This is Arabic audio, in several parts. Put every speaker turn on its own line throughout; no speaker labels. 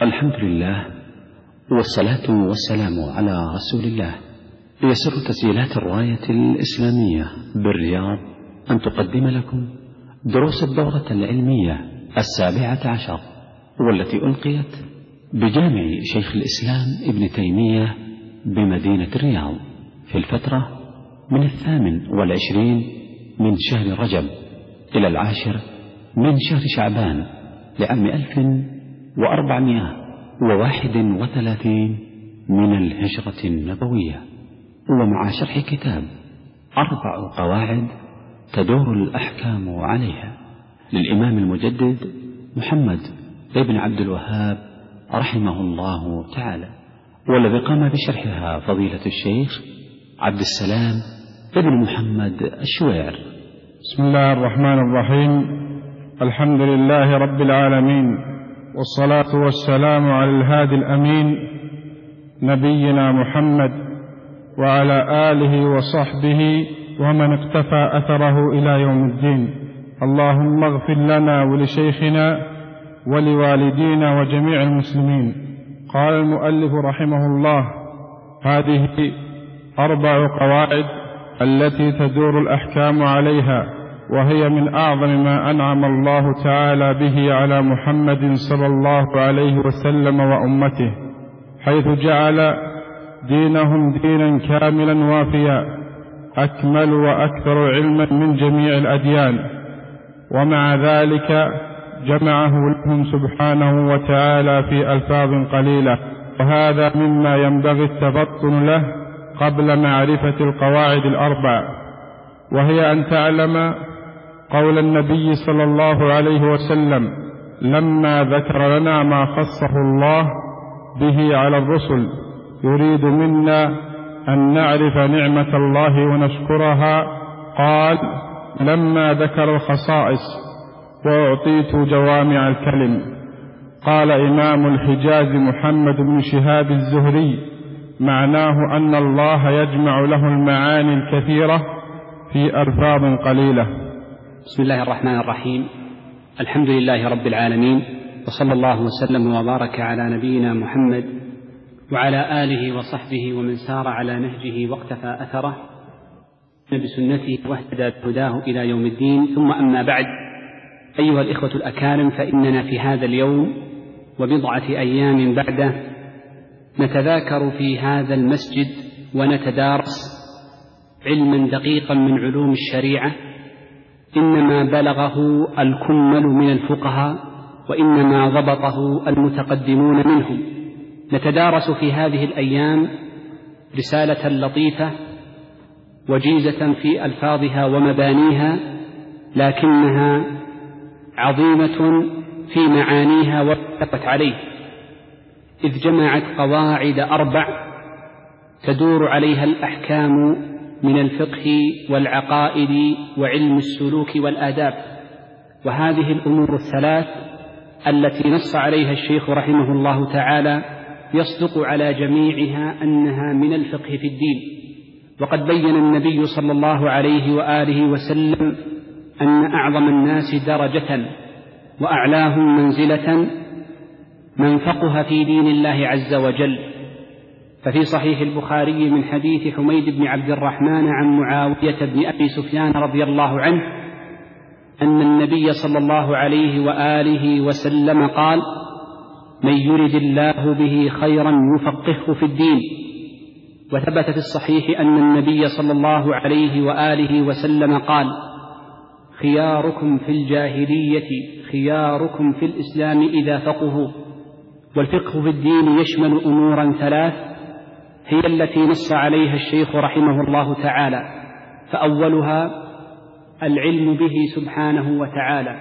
الحمد لله والصلاة والسلام على رسول الله. يسر تسجيلات الراية الإسلامية بالرياض أن تقدم لكم دروس الدورة العلمية 17 والتي ألقيت بجامع شيخ الإسلام ابن تيمية بمدينة الرياض في الفترة من 28 من شهر رجب إلى 10 من شهر شعبان لعام 1431 من الهجرة النبوية، ومع شرح كتاب 4 قواعد تدور الأحكام عليها للإمام المجدد محمد ابن عبد الوهاب رحمه الله تعالى، والذي قام بشرحها فضيلة الشيخ عبد السلام ابن محمد الشوير.
بسم الله الرحمن الرحيم. الحمد لله رب العالمين، والصلاة والسلام على الهادي الأمين نبينا محمد وعلى آله وصحبه ومن اقتفى أثره إلى يوم الدين. اللهم اغفر لنا ولشيخنا ولوالدينا وجميع المسلمين. قال المؤلف رحمه الله: هذه 4 قواعد التي تدور الأحكام عليها، وهي من أعظم ما أنعم الله تعالى به على محمد صلى الله عليه وسلم وأمته، حيث جعل دينهم دينا كاملا وافيا أكمل وأكثر علما من جميع الأديان، ومع ذلك جمعه لهم سبحانه وتعالى في ألفاظ قليلة، وهذا مما ينبغي التفطن له قبل معرفة القواعد 4، وهي أن تعلم قول النبي صلى الله عليه وسلم لما ذكر لنا ما خصه الله به على الرسل، يريد منا أن نعرف نعمة الله ونشكرها. قال: لما ذكر الخصائص وأعطيت جوامع الكلم. قال إمام الحجاز محمد بن شهاب الزهري: معناه أن الله يجمع له المعاني الكثيرة في ألفاظ قليلة.
بسم الله الرحمن الرحيم. الحمد لله رب العالمين، وصلى الله وسلم وبارك على نبينا محمد وعلى آله وصحبه ومن سار على نهجه واقتفى أثره بسنته واهتدى بهداه إلى يوم الدين. ثم أما بعد، أيها الإخوة الأكارم، فإننا في هذا اليوم وبضعة أيام بعده نتذاكر في هذا المسجد ونتدارس علما دقيقا من علوم الشريعة إنما بلغه الكمل من الفقهاء وإنما ضبطه المتقدمون منهم. نتدارس في هذه الأيام رسالة لطيفة وجيزة في ألفاظها ومبانيها، لكنها عظيمة في معانيها واتفقت عليه، إذ جمعت قواعد 4 تدور عليها الأحكام من الفقه والعقائد وعلم السلوك والآداب. وهذه الأمور الثلاث التي نص عليها الشيخ رحمه الله تعالى يصدق على جميعها أنها من الفقه في الدين. وقد بين النبي صلى الله عليه وآله وسلم أن أعظم الناس درجة وأعلاهم منزلة من فقه في دين الله عز وجل. ففي صحيح البخاري من حديث حميد بن عبد الرحمن عن معاوية بن أبي سفيان رضي الله عنه أن النبي صلى الله عليه وآله وسلم قال: من يرد الله به خيرا يفقهه في الدين. وثبت في الصحيح أن النبي صلى الله عليه وآله وسلم قال: خياركم في الجاهلية خياركم في الإسلام إذا فقهوا. والفقه في الدين يشمل أمورا 3 هي التي نص عليها الشيخ رحمه الله تعالى، فأولها العلم به سبحانه وتعالى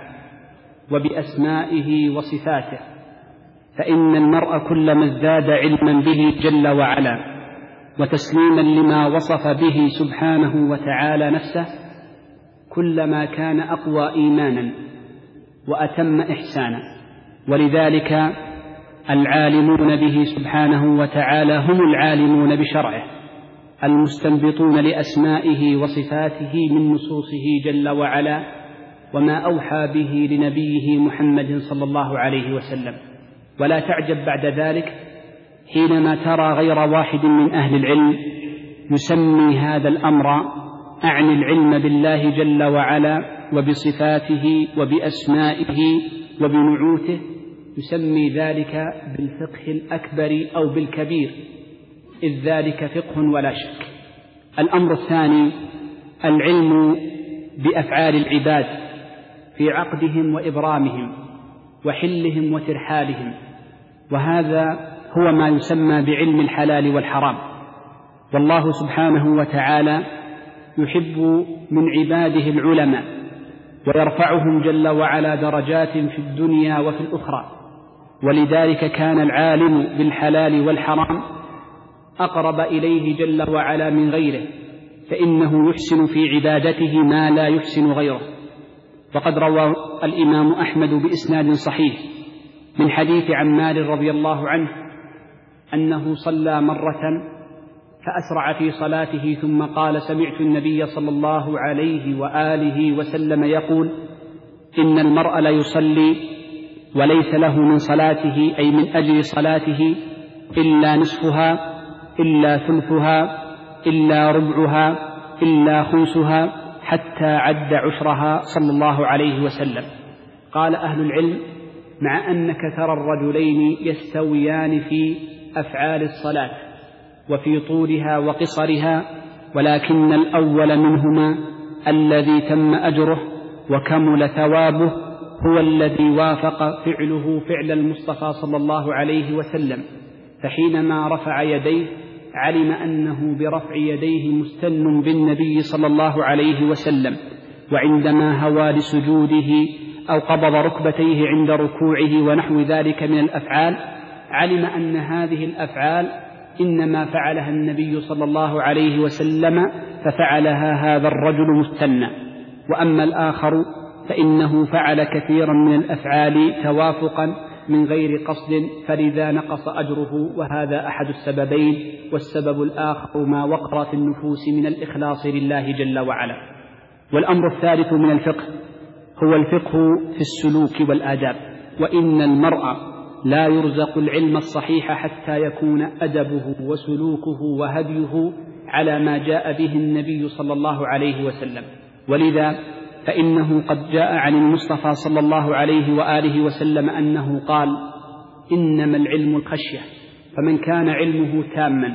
وبأسمائه وصفاته، فإن المرء كلما ازداد علما به جل وعلا وتسليما لما وصف به سبحانه وتعالى نفسه كلما كان أقوى إيمانا وأتم إحسانا. ولذلك العالمون به سبحانه وتعالى هم العالمون بشرعه المستنبطون لأسمائه وصفاته من نصوصه جل وعلا وما أوحى به لنبيه محمد صلى الله عليه وسلم. ولا تعجب بعد ذلك حينما ترى غير واحد من أهل العلم يسمي هذا الأمر، أعني العلم بالله جل وعلا وبصفاته وبأسمائه وبنعوته، يسمي ذلك بالفقه الأكبر أو بالكبير، إذ ذلك فقه ولا شك. الأمر الثاني العلم بأفعال العباد في عقدهم وإبرامهم وحلهم وترحالهم، وهذا هو ما يسمى بعلم الحلال والحرام. والله سبحانه وتعالى يحب من عباده العلماء ويرفعهم جل وعلا درجات في الدنيا وفي الأخرى، ولذلك كان العالم بالحلال والحرام أقرب إليه جل وعلا من غيره، فإنه يحسن في عبادته ما لا يحسن غيره. وقد روى الإمام أحمد بإسناد صحيح من حديث عمار رضي الله عنه أنه صلى مرة فأسرع في صلاته ثم قال: سمعت النبي صلى الله عليه وآله وسلم يقول: إن المرء لا يصلي وليس له من صلاته أي من أجل صلاته إلا نصفها إلا ثلثها إلا ربعها إلا خمسها حتى عد عشرها صلى الله عليه وسلم. قال أهل العلم: مع أنك ترى الرجلين يستويان في أفعال الصلاة وفي طولها وقصرها، ولكن الأول منهما الذي تم أجره وكمل ثوابه هو الذي وافق فعله فعل المصطفى صلى الله عليه وسلم، فحينما رفع يديه علم أنه برفع يديه مستن بالنبي صلى الله عليه وسلم، وعندما هوى لسجوده أو قبض ركبتيه عند ركوعه ونحو ذلك من الأفعال علم أن هذه الأفعال إنما فعلها النبي صلى الله عليه وسلم ففعلها هذا الرجل مستنا. وأما الآخر فإنه فعل كثيرا من الأفعال توافقا من غير قصد، فلذا نقص أجره، وهذا أحد السببين. والسبب الآخر ما وقر في النفوس من الإخلاص لله جل وعلا. والأمر الثالث من الفقه هو الفقه في السلوك والآداب، وإن المرء لا يرزق العلم الصحيح حتى يكون أدبه وسلوكه وهديه على ما جاء به النبي صلى الله عليه وسلم. ولذا فإنه قد جاء عن المصطفى صلى الله عليه وآله وسلم أنه قال: إنما العلم الخشية، فمن كان علمه تاما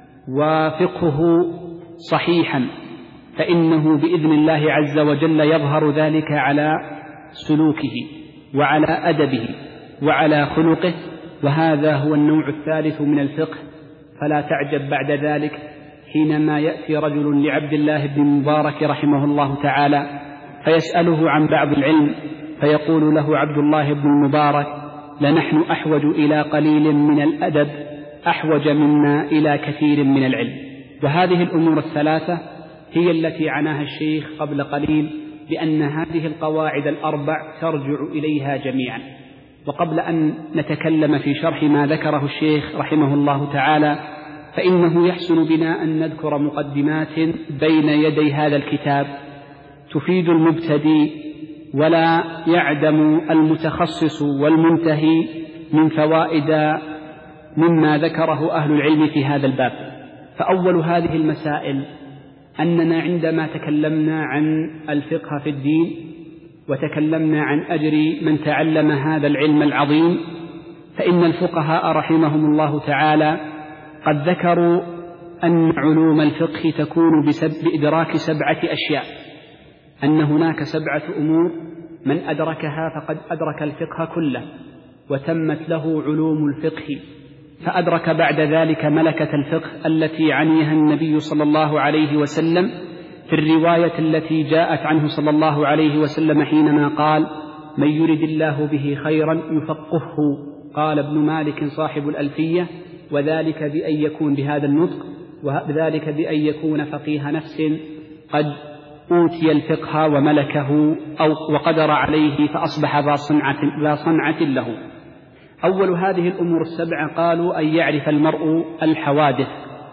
وفقهه صحيحا فإنه بإذن الله عز وجل يظهر ذلك على سلوكه وعلى أدبه وعلى خلقه، وهذا هو النوع الثالث من الفقه. فلا تعجب بعد ذلك حينما يأتي رجل لعبد الله بن مبارك رحمه الله تعالى فيسأله عن بعض العلم، فيقول له عبد الله بن المبارك: لنحن أحوج إلى قليل من الأدب أحوج منا إلى كثير من العلم. وهذه الأمور الثلاثة هي التي عناها الشيخ قبل قليل، بأن هذه القواعد الأربع ترجع إليها جميعا. وقبل أن نتكلم في شرح ما ذكره الشيخ رحمه الله تعالى، فإنه يحسن بنا أن نذكر مقدمات بين يدي هذا الكتاب تفيد المبتدئ ولا يعدم المتخصص والمنتهي من فوائد مما ذكره أهل العلم في هذا الباب. فأول هذه المسائل أننا عندما تكلمنا عن الفقه في الدين وتكلمنا عن أجر من تعلم هذا العلم العظيم، فإن الفقهاء رحمهم الله تعالى قد ذكروا أن علوم الفقه تكون بإدراك 7 أشياء، أن هناك 7 أمور من أدركها فقد أدرك الفقه كله وتمت له علوم الفقه، فأدرك بعد ذلك ملكة الفقه التي عنيها النبي صلى الله عليه وسلم في الرواية التي جاءت عنه صلى الله عليه وسلم حينما قال: من يرد الله به خيرا يفقهه. قال ابن مالك صاحب الألفية: وذلك بأن يكون بهذا النطق، وذلك بأن يكون فقيه نفس قد أوتي الفقه وملكه أو وقدر عليه فأصبح ذا صنعة له. أول هذه الأمور 7 قالوا أن يعرف المرء الحوادث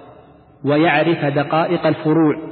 ويعرف دقائق الفروع.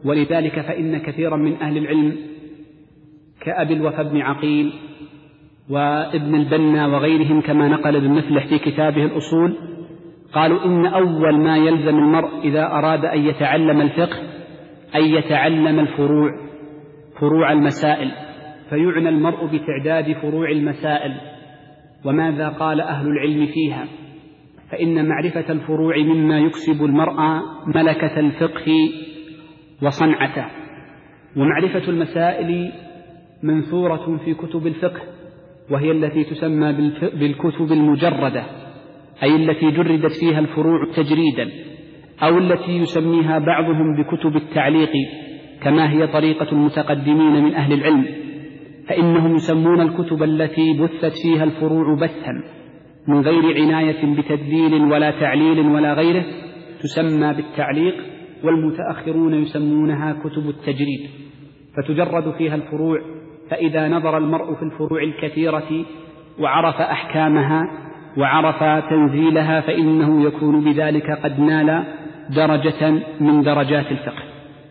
ولذلك فإن كثيرا من أهل العلم كأبي الوفا بن عقيل وابن البنا وغيرهم كما نقل ابن مفلح في كتابه الأصول، قالوا إن أول ما يلزم المرء إذا أراد أن يتعلم الفقه أن يتعلم الفروع، فروع المسائل، فيعنى المرء بتعداد فروع المسائل وماذا قال أهل العلم فيها، فإن معرفة الفروع مما يكسب المرء ملكة الفقه وصنعته. ومعرفة المسائل منثورة في كتب الفقه، وهي التي تسمى بالكتب المجردة، أي التي جردت فيها الفروع تجريدا، أو التي يسميها بعضهم بكتب التعليق كما هي طريقة المتقدمين من أهل العلم، فإنهم يسمون الكتب التي بثت فيها الفروع بثا من غير عناية بتدليل ولا تعليل ولا غيره تسمى بالتعليق، والمتأخرون يسمونها كتب التجريد، فتجرد فيها الفروع. فإذا نظر المرء في الفروع الكثيرة وعرف أحكامها وعرف تنزيلها فإنه يكون بذلك قد نال درجة من درجات الفقه.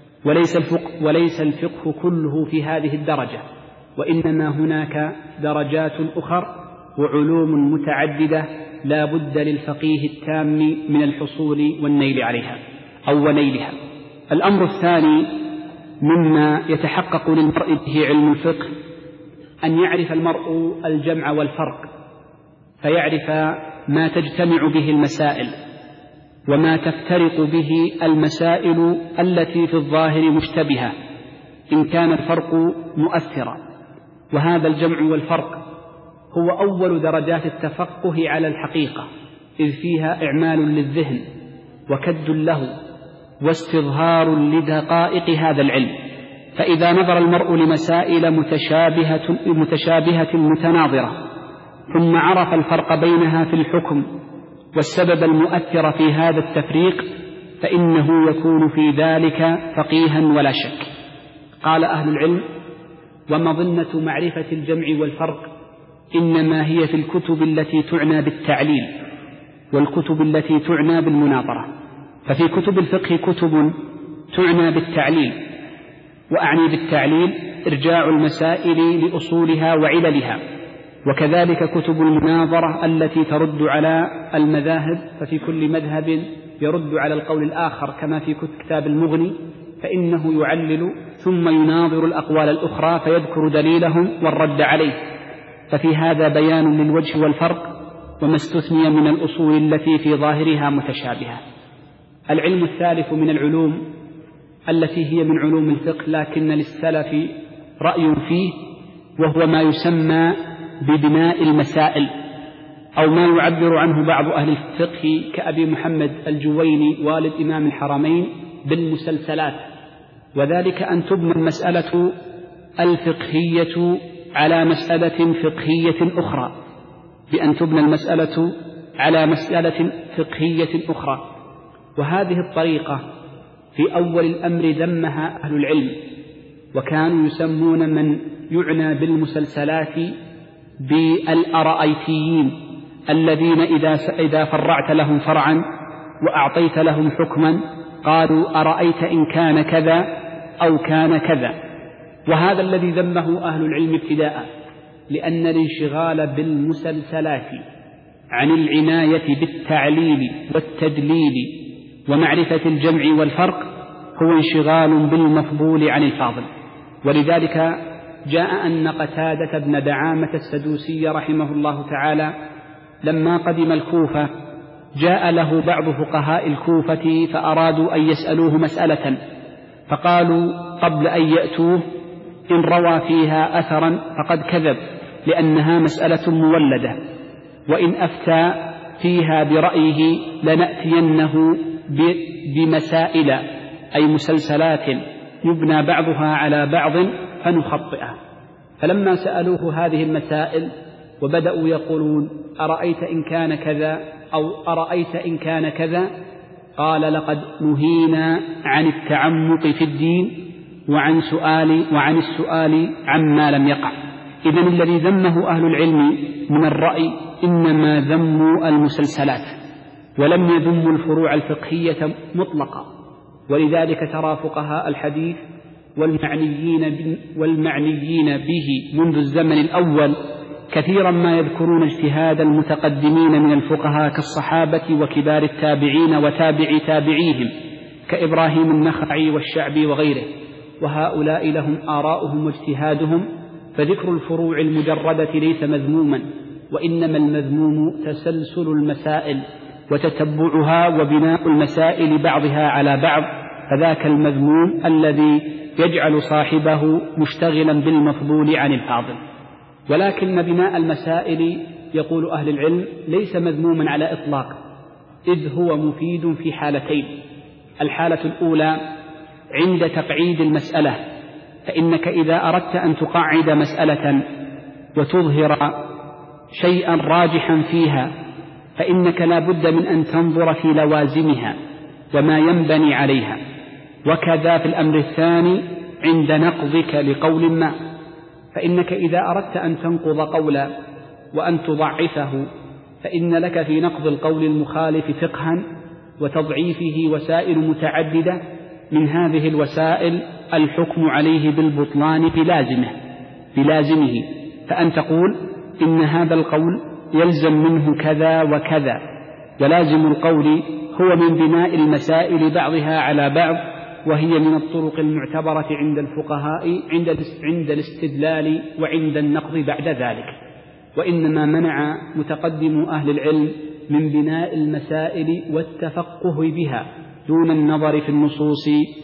وليس الفقه كله في هذه الدرجة، وإنما هناك درجات أخر وعلوم متعددة لا بد للفقيه التام من الحصول والنيل عليها أو ونيلها. الأمر الثاني مما يتحقق للمرء به علم الفقه أن يعرف المرء الجمع والفرق، فيعرف ما تجتمع به المسائل وما تفترق به المسائل التي في الظاهر مشتبهة إن كان الفرق مؤثرا. وهذا الجمع والفرق هو أول درجات التفقه على الحقيقة، إذ فيها إعمال للذهن وكد له واستظهار لدقائق هذا العلم. فإذا نظر المرء لمسائل متشابهة متناظرة ثم عرف الفرق بينها في الحكم والسبب المؤثر في هذا التفريق فإنه يكون في ذلك فقيها ولا شك. قال أهل العلم: ومظنة معرفة الجمع والفرق إنما هي في الكتب التي تعنى بالتعليل والكتب التي تعنى بالمناظرة. ففي كتب الفقه كتب تعنى بالتعليل، وأعني بالتعليل إرجاع المسائل لأصولها وعللها، وكذلك كتب المناظرة التي ترد على المذاهب، ففي كل مذهب يرد على القول الآخر كما في كتاب المغني، فإنه يعلل ثم يناظر الأقوال الأخرى فيذكر دليلهم والرد عليه. ففي هذا بيان للوجه والفرق وما استثني من الأصول التي في ظاهرها متشابهة. العلم الثالث من العلوم التي هي من علوم الفقه لكن للسلف رأي فيه، وهو ما يسمى ببناء المسائل، أو ما يعبر عنه بعض أهل الفقه كأبي محمد الجويني والد إمام الحرمين بالمسلسلات، وذلك أن تبنى المسألة الفقهية على مسألة فقهية أخرى، بأن تبنى المسألة على مسألة فقهية أخرى. وهذه الطريقة في أول الأمر ذمها أهل العلم، وكانوا يسمون من يعنى بالمسلسلات بالأرأيتيين، الذين إذا فرعت لهم فرعا وأعطيت لهم حكما قالوا أرأيت إن كان كذا أو كان كذا. وهذا الذي ذمه أهل العلم ابتداء، لأن الانشغال بالمسلسلات عن العناية بالتعليل والتدليل ومعرفة الجمع والفرق هو انشغال بالمفضول عن الفاضل. ولذلك جاء أن قتادة بن دعامة السدوسي رحمه الله تعالى لما قدم الكوفة جاء له بعض فقهاء الكوفة فأرادوا أن يسألوه مسألة، فقالوا قبل أن يأتوه: إن روى فيها أثرا فقد كذب، لأنها مسألة مولدة، وإن أفتى فيها برأيه لنأتينه بمسائل أي مسلسلات يبنى بعضها على بعض فنخطئه. فلما سألوه هذه المسائل وبدأوا يقولون أرأيت إن كان كذا أو أرأيت إن كان كذا، قال: لقد نهينا عن التعمق في الدين وعن السؤال عما لم يقع. إذن الذي ذمه أهل العلم من الرأي إنما ذموا المسلسلات ولم يذموا الفروع الفقهية مطلقا. ولذلك ترى فقهاء الحديث والمعنيين به منذ الزمن الأول كثيرا ما يذكرون اجتهاد المتقدمين من الفقهاء كالصحابة وكبار التابعين وتابع تابعيهم كإبراهيم النخعي والشعبي وغيره، وهؤلاء لهم آراؤهم واجتهادهم، فذكر الفروع المجردة ليس مذموما، وإنما المذموم تسلسل المسائل وتتبعها وبناء المسائل بعضها على بعض، فذاك المذموم الذي يجعل صاحبه مشتغلا بالمفضول عن الفاضل. ولكن بناء المسائل يقول أهل العلم ليس مذموما على إطلاق، إذ هو مفيد في حالتين. الحالة الأولى عند تقعيد المسألة، فإنك إذا أردت أن تقعد مسألة وتظهر شيئا راجحا فيها فإنك لا بد من أن تنظر في لوازمها وما ينبني عليها. وكذا في الأمر الثاني عند نقضك لقول ما، فإنك إذا أردت أن تنقض قولا وأن تضعفه فإن لك في نقض القول المخالف فقها وتضعيفه وسائل متعددة، من هذه الوسائل الحكم عليه بالبطلان بلازمه، فأن تقول إن هذا القول يلزم منه كذا وكذا، ولازم القول هو من بناء المسائل بعضها على بعض، وهي من الطرق المعتبرة عند الفقهاء عند الاستدلال وعند النقض بعد ذلك. وإنما منع متقدم أهل العلم من بناء المسائل والتفقه بها دون النظر في النصوص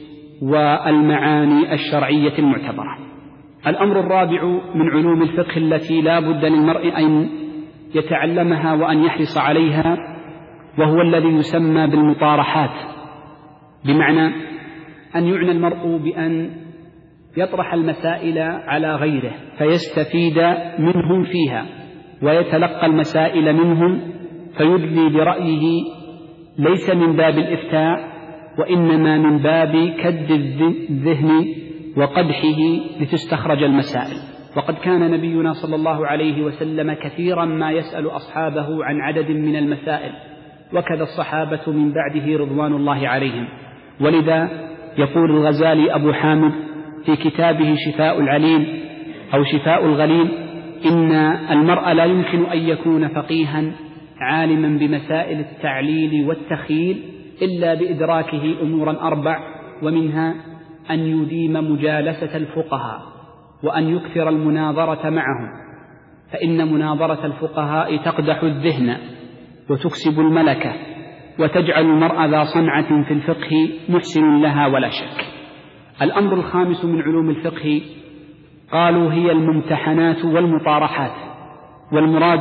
والمعاني الشرعية المعتبرة. الأمر الرابع من علوم الفقه التي لا بد للمرء أن يتعلمها وأن يحرص عليها، وهو الذي يسمى بالمطارحات، بمعنى أن يعنى المرء بأن يطرح المسائل على غيره فيستفيد منهم فيها، ويتلقى المسائل منهم فيدلي برأيه، ليس من باب الإفتاء وإنما من باب كد الذهن وقدحه لتستخرج المسائل. وقد كان نبينا صلى الله عليه وسلم كثيرا ما يسأل أصحابه عن عدد من المسائل، وكذا الصحابة من بعده رضوان الله عليهم. ولذا يقول الغزالي أبو حامد في كتابه شفاء العليل أو شفاء الغليل: إن المرء لا يمكن أن يكون فقيها عالما بمسائل التعليل والتخيل إلا بإدراكه أمورا 4، ومنها أن يديم مجالسة الفقهاء وأن يكثر المناظرة معهم، فإن مناظرة الفقهاء تقدح الذهن وتكسب الملكة وتجعل المرء ذا صنعة في الفقه محسن لها ولا شك. الأمر الخامس من علوم الفقه قالوا هي الممتحنات والمطارحات، والمراد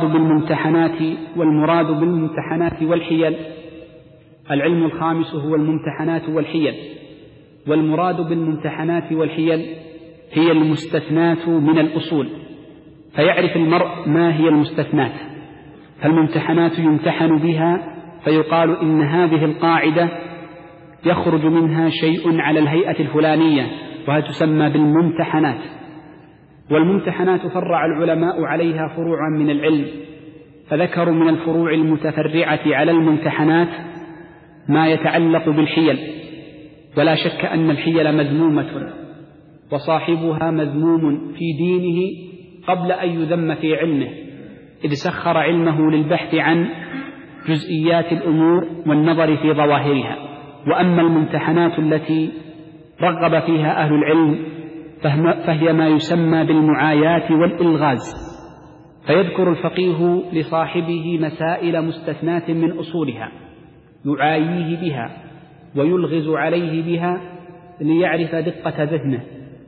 بالممتحنات والحيل. العلم الخامس هو الممتحنات والحيل، والمراد بالممتحنات والحيل هي المستثنات من الأصول، فيعرف المرء ما هي المستثنات، فالممتحنات يمتحن بها فيقال إن هذه القاعدة يخرج منها شيء على الهيئة الفلانية، وهي تسمى بالممتحنات. والممتحنات فرع العلماء عليها فروعا من العلم، فذكروا من الفروع المتفرعة على الممتحنات ما يتعلق بالحيل، ولا شك أن الحيل مذمومة، وصاحبها مذموم في دينه قبل أن يذم في علمه، إذ سخر علمه للبحث عن جزئيات الأمور والنظر في ظواهرها. وأما الممتحنات التي رغب فيها أهل العلم فهي ما يسمى بالمعايات والإلغاز، فيذكر الفقيه لصاحبه مسائل مستثنات من أصولها يعاييه بها ويلغز عليه بها ليعرف دقة ذهنه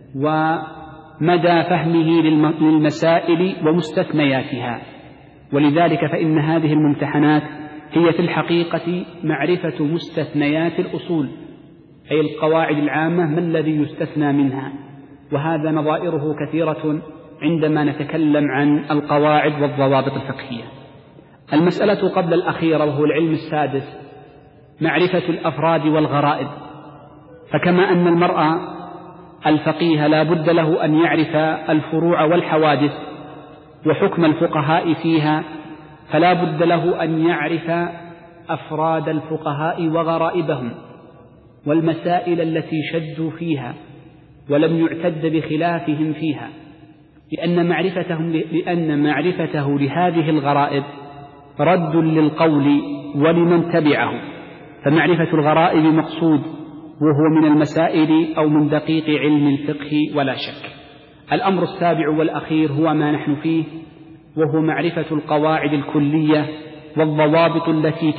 ومدى فهمه للمسائل ومستثنياتها. ولذلك فإن هذه الممتحنات هي في الحقيقة معرفة مستثنيات الأصول، أي القواعد العامة ما الذي يستثنى منها، وهذا نظائره كثيرة عندما نتكلم عن القواعد والضوابط الفقهية. المسألة قبل الأخيرة وهو العلم السادس معرفة الأفراد والغرائب، فكما أن المرء الفقيه لا بد له أن يعرف الفروع والحوادث وحكم الفقهاء فيها، فلا بد له أن يعرف أفراد الفقهاء وغرائبهم والمسائل التي شدوا فيها ولم يعتد بخلافهم فيها. لأن معرفته لهذه الغرائب رد للقول ولمن تبعه، فمعرفة الغرائب مقصود، وهو من المسائل أو من دقيق علم الفقه ولا شك. الأمر السابع والأخير هو ما نحن فيه، وهو معرفة القواعد الكلية والضوابط التي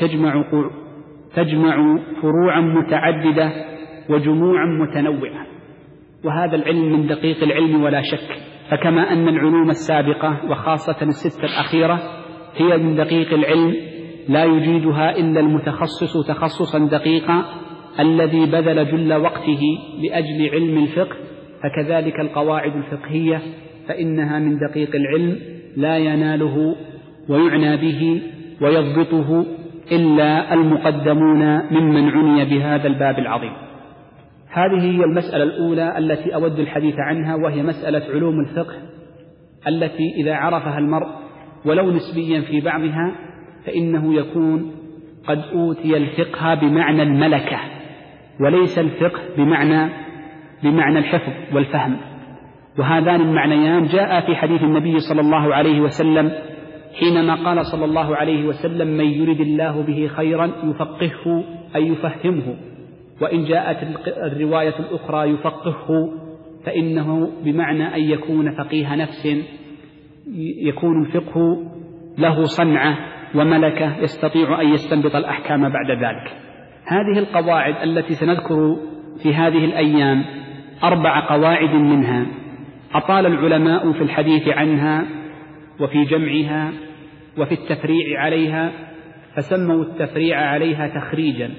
تجمع فروعا متعددة وجموعا متنوعة، وهذا العلم من دقيق العلم ولا شك. فكما أن العلوم السابقة وخاصة الستة الأخيرة هي من دقيق العلم لا يجيدها إلا المتخصص تخصصا دقيقا الذي بذل جل وقته لأجل علم الفقه، فكذلك القواعد الفقهية فإنها من دقيق العلم لا يناله ويعنى به ويضبطه إلا المقدمون ممن عني بهذا الباب العظيم. هذه هي المسألة الأولى التي أود الحديث عنها، وهي مسألة علوم الفقه التي إذا عرفها المرء ولو نسبيا في بعضها فإنه يكون قد أوتي الفقه بمعنى الملكة، وليس الفقه بمعنى الحفظ والفهم. وهذان المعنيان جاء في حديث النبي صلى الله عليه وسلم حينما قال صلى الله عليه وسلم: من يرد الله به خيرا يفقهه أي يفهمه. وإن جاءت الرواية الأخرى يفقهه فإنه بمعنى أن يكون فقيه نفس، يكون الفقه له صنعة وملكة يستطيع أن يستنبط الأحكام بعد ذلك. هذه القواعد التي سنذكر في هذه الأيام 4 قواعد منها أطال العلماء في الحديث عنها وفي جمعها وفي التفريع عليها، فسموا التفريع عليها تخريجا،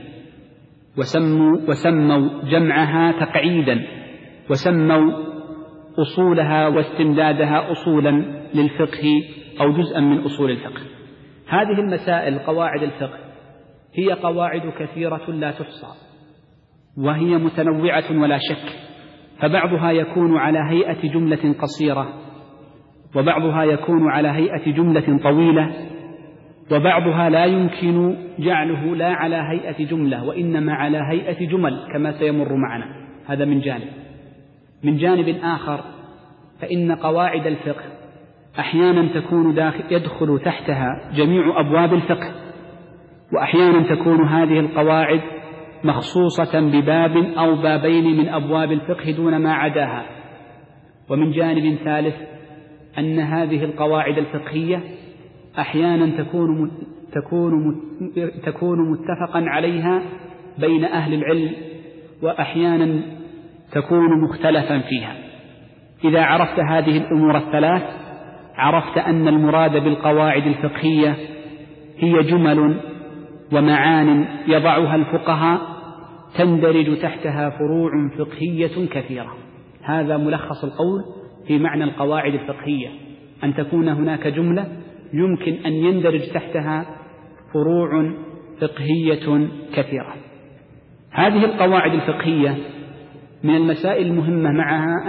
وسموا جمعها تقعيدا، وسموا أصولها واستمدادها أصولا للفقه أو جزءا من أصول الفقه. هذه المسائل قواعد الفقه هي قواعد كثيرة لا تحصى، وهي متنوعة ولا شك، فبعضها يكون على هيئة جملة قصيرة، وبعضها يكون على هيئة جملة طويلة، وبعضها لا يمكن جعله لا على هيئة جملة وإنما على هيئة جمل كما سيمر معنا. هذا من جانب. من جانب آخر فإن قواعد الفقه أحيانا تكون يدخل تحتها جميع أبواب الفقه، وأحيانا تكون هذه القواعد مخصوصة بباب أو بابين من أبواب الفقه دون ما عداها. ومن جانب ثالث أن هذه القواعد الفقهية أحيانا تكون متفقا عليها بين أهل العلم، وأحيانا تكون مختلفا فيها. إذا عرفت هذه الأمور الثلاث عرفت أن المراد بالقواعد الفقهية هي جمل ومعان يضعها الفقهاء تندرج تحتها فروع فقهية كثيرة. هذا ملخص القول في معنى القواعد الفقهية، أن تكون هناك جملة يمكن أن يندرج تحتها فروع فقهية كثيرة. هذه القواعد الفقهية من المسائل المهمة معها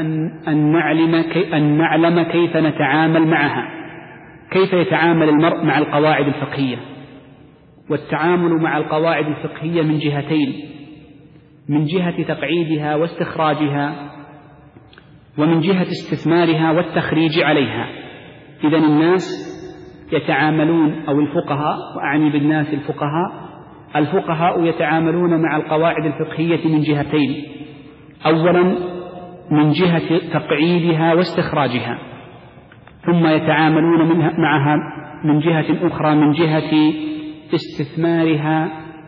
أن نعلم كيف نتعامل معها، كيف يتعامل المرء مع القواعد الفقهية. والتعامل مع القواعد الفقهية من جهتين: من جهة تقعيدها واستخراجها، ومن جهة استثمارها والتخريج عليها. إذن الناس يتعاملون، أو الفقهاء، وأعني بالناس الفقهاء يتعاملون مع القواعد الفقهية من جهتين: أولا من جهة تقعيدها واستخراجها، ثم يتعاملون معها من جهة أخرى من جهة استثمارها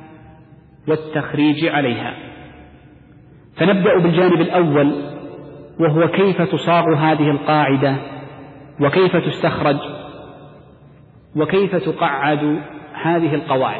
والتخريج عليها. فنبدأ بالجانب الأول، وهو كيف تصاغ هذه القاعدة، وكيف تستخرج، وكيف تقعد هذه القواعد.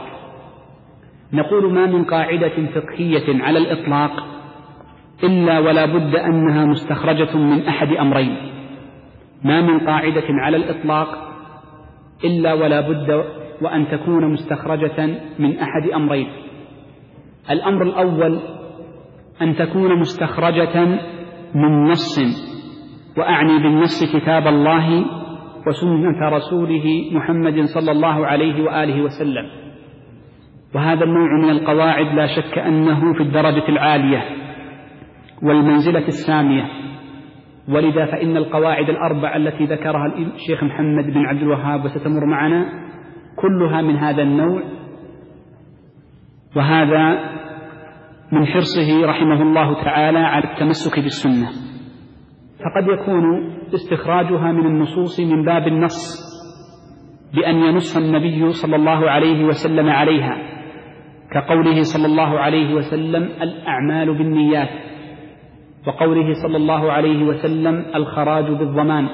نقول: ما من قاعدة فقهية على الإطلاق إلا ولا بد أنها مستخرجة من أحد أمرين. ما من قاعدة على الإطلاق إلا ولا بد وأن تكون مستخرجة من أحد أمرين. الأمر الأول أن تكون مستخرجة من نص، وأعني بالنص كتاب الله وسنة رسوله محمد صلى الله عليه وآله وسلم. وهذا النوع من القواعد لا شك أنه في الدرجة العالية والمنزلة السامية، ولذا فإن القواعد الأربع التي ذكرها الشيخ محمد بن عبد الوهاب وستمر معنا كلها من هذا النوع، وهذا من حرصه رحمه الله تعالى على التمسك بالسنة. فقد يكون استخراجها من النصوص من باب النص، بأن ينص النبي صلى الله عليه وسلم عليها، كقوله صلى الله عليه وسلم: الأعمال بالنيات، وقوله صلى الله عليه وسلم: الخراج بالضمان،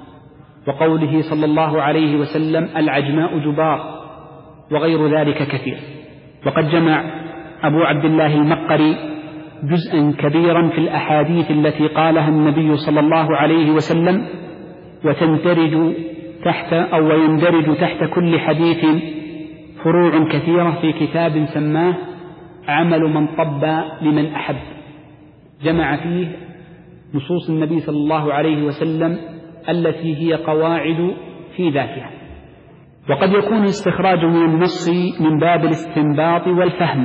وقوله صلى الله عليه وسلم: العجماء جبار، وغير ذلك كثير. وقد جمع أبو عبد الله المقري جزءا كبيرا في الأحاديث التي قالها النبي صلى الله عليه وسلم، وتندرج تحت أو يندرج تحت كل حديث فروع كثيرة في كتاب سماه عمل من طب لمن أحب، جمع فيه نصوص النبي صلى الله عليه وسلم التي هي قواعد في ذاتها. وقد يكون الاستخراج من النص من باب الاستنباط والفهم،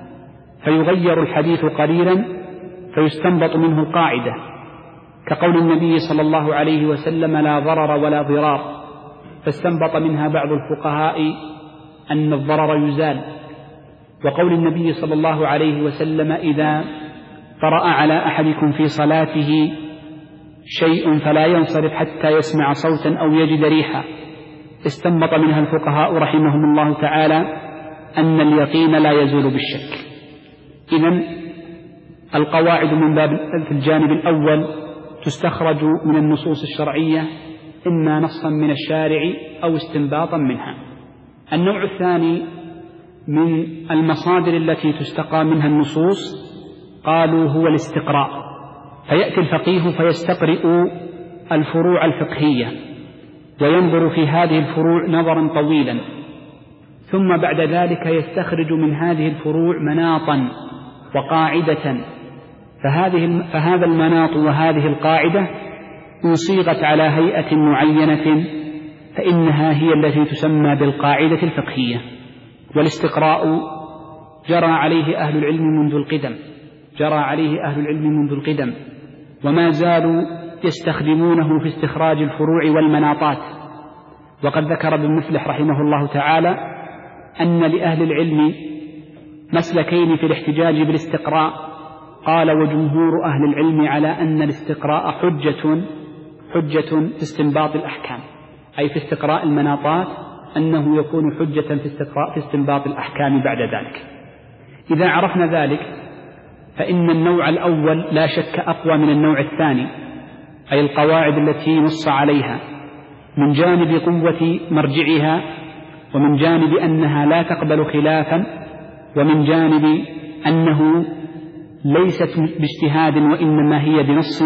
فيغير الحديث قليلا فيستنبط منه القاعدة، كقول النبي صلى الله عليه وسلم: لا ضرر ولا ضرار، فاستنبط منها بعض الفقهاء أن الضرر يزال. وقول النبي صلى الله عليه وسلم: إذا طرأ على أحدكم في صلاته شيء فلا ينصرف حتى يسمع صوتا أو يجد ريحا، استنبط منها الفقهاء رحمهم الله تعالى أن اليقين لا يزول بالشك. إذن القواعد من باب في الجانب الأول تستخرج من النصوص الشرعية، إما نصا من الشارع أو استنباطا منها. النوع الثاني من المصادر التي تستقى منها النصوص قالوا هو الاستقراء، فيأتي الفقيه فيستقرئ الفروع الفقهية وينظر في هذه الفروع نظرا طويلا، ثم بعد ذلك يستخرج من هذه الفروع مناطا وقاعدة، فهذا المناط وهذه القاعدة إن صيغت على هيئة معينة فإنها هي التي تسمى بالقاعدة الفقهية. والاستقراء جرى عليه أهل العلم منذ القدم، وما زالوا يستخدمونه في استخراج الفروع والمناطات. وقد ذكر ابن مفلح رحمه الله تعالى أن لأهل العلم مسلكين في الاحتجاج بالاستقراء. قال: وجمهور أهل العلم على أن الاستقراء حجة في استنباط الأحكام، أي في استقراء المناطات أنه يكون حجة في استنباط الأحكام بعد ذلك. إذا عرفنا ذلك فإن النوع الأول لا شك أقوى من النوع الثاني، أي القواعد التي نص عليها، من جانب قوة مرجعها، ومن جانب أنها لا تقبل خلافا، ومن جانب أنه ليست باجتهاد وإنما هي بنص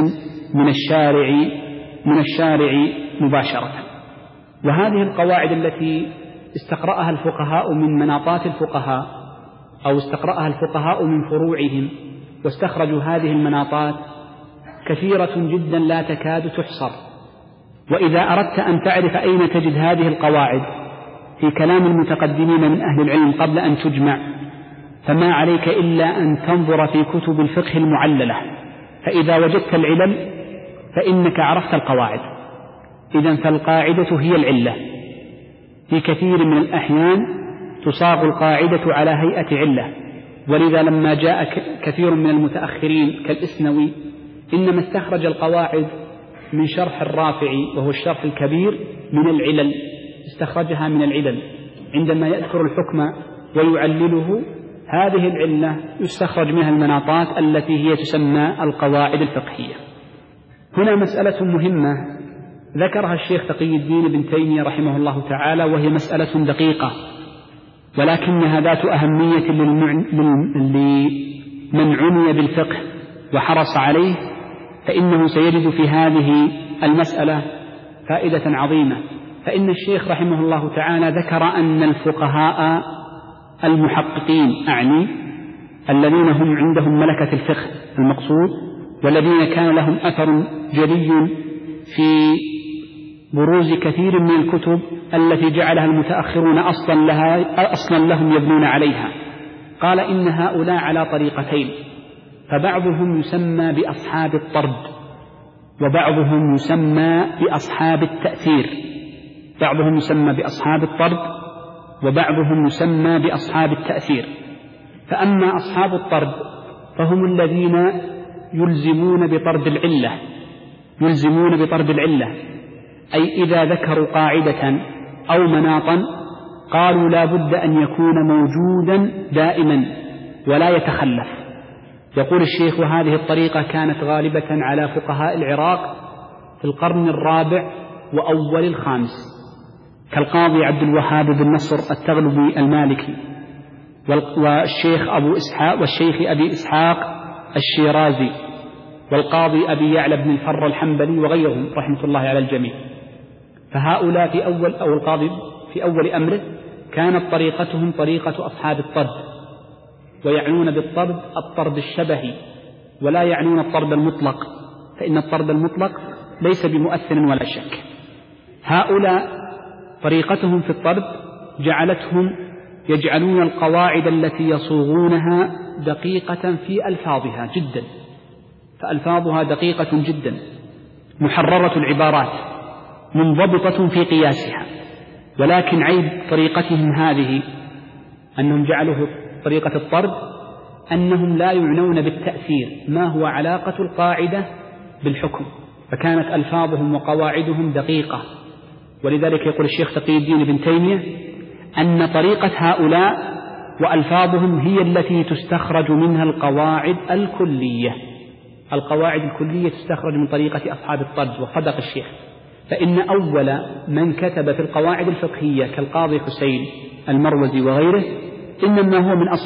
من الشارع مباشرة. وهذه القواعد التي استقرأها الفقهاء من مناطات الفقهاء أو استقرأها الفقهاء من فروعهم واستخرجوا هذه المناطات كثيرة جدا لا تكاد تحصر. وإذا أردت أن تعرف أين تجد هذه القواعد في كلام المتقدمين من أهل العلم قبل أن تجمع، فما عليك إلا أن تنظر في كتب الفقه المعللة، فإذا وجدت العلل فإنك عرفت القواعد. إذن فالقاعدة هي العلة. في كثير من الأحيان تصاغ القاعدة على هيئة علة، ولذا لما جاء كثير من المتأخرين كالإسنوي إنما استخرج القواعد من شرح الرافعي وهو الشرح الكبير من العلل، استخرجها من العلل. عندما يذكر الحكم ويعلله هذه العلة يستخرج منها المناطات التي هي تسمى القواعد الفقهية. هنا مسألة مهمة ذكرها الشيخ تقي الدين ابن تيمية رحمه الله تعالى، وهي مسألة دقيقة ولكنها ذات أهمية لمن عني بالفقه وحرص عليه، فإنه سيجد في هذه المسألة فائدة عظيمة. فإن الشيخ رحمه الله تعالى ذكر أن الفقهاء المحققين، أعني الذين هم عندهم ملكة الفقه المقصود، والذين كان لهم أثر جلي في بروز كثير من الكتب التي جعلها المتأخرون أصلا لهم يبنون عليها، قال إن هؤلاء على طريقتين، فبعضهم يسمى بأصحاب الطرد وبعضهم يسمى بأصحاب التأثير، بعضهم يسمى بأصحاب الطرد وبعضهم يسمى بأصحاب التأثير. فأما أصحاب الطرد فهم الذين يلزمون بطرد العلة، أي إذا ذكروا قاعدة أو مناطا قالوا لا بد أن يكون موجودا دائما ولا يتخلف. يقول الشيخ: وهذه الطريقة كانت غالبة على فقهاء العراق في القرن الرابع وأول الخامس، كالقاضي عبد الوهاب بن نصر التغلبي المالكي، والشيخ أبي إسحاق الشيرازي، والقاضي أبي يعلى بن الفر الحنبلي وغيرهم رحمة الله على الجميع. فهؤلاء القاضي في أول أمره كانت طريقتهم طريقة أصحاب الطرد، ويعنون بالطرد الطرد الشبهي ولا يعنون الطرد المطلق، فإن الطرد المطلق ليس بمؤثر ولا شك. هؤلاء طريقتهم في الطرد جعلتهم يجعلون القواعد التي يصوغونها دقيقة في ألفاظها جدا، فألفاظها دقيقة جدا، محررة العبارات، منضبطة في قياسها. ولكن عيب طريقتهم هذه أنهم جعلوا طريقة الطرد أنهم لا يعنون بالتأثير، ما هو علاقة القاعدة بالحكم، فكانت ألفاظهم وقواعدهم دقيقة. ولذلك يقول الشيخ تقي الدين بن تيمية أن طريقة هؤلاء وألفاظهم هي التي تستخرج منها القواعد الكلية. القواعد الكلية تستخرج من طريقة أصحاب الطرد، وصدق الشيخ، فإن أول من كتب في القواعد الفقهية كالقاضي حسين المروزي وغيره إنما هو من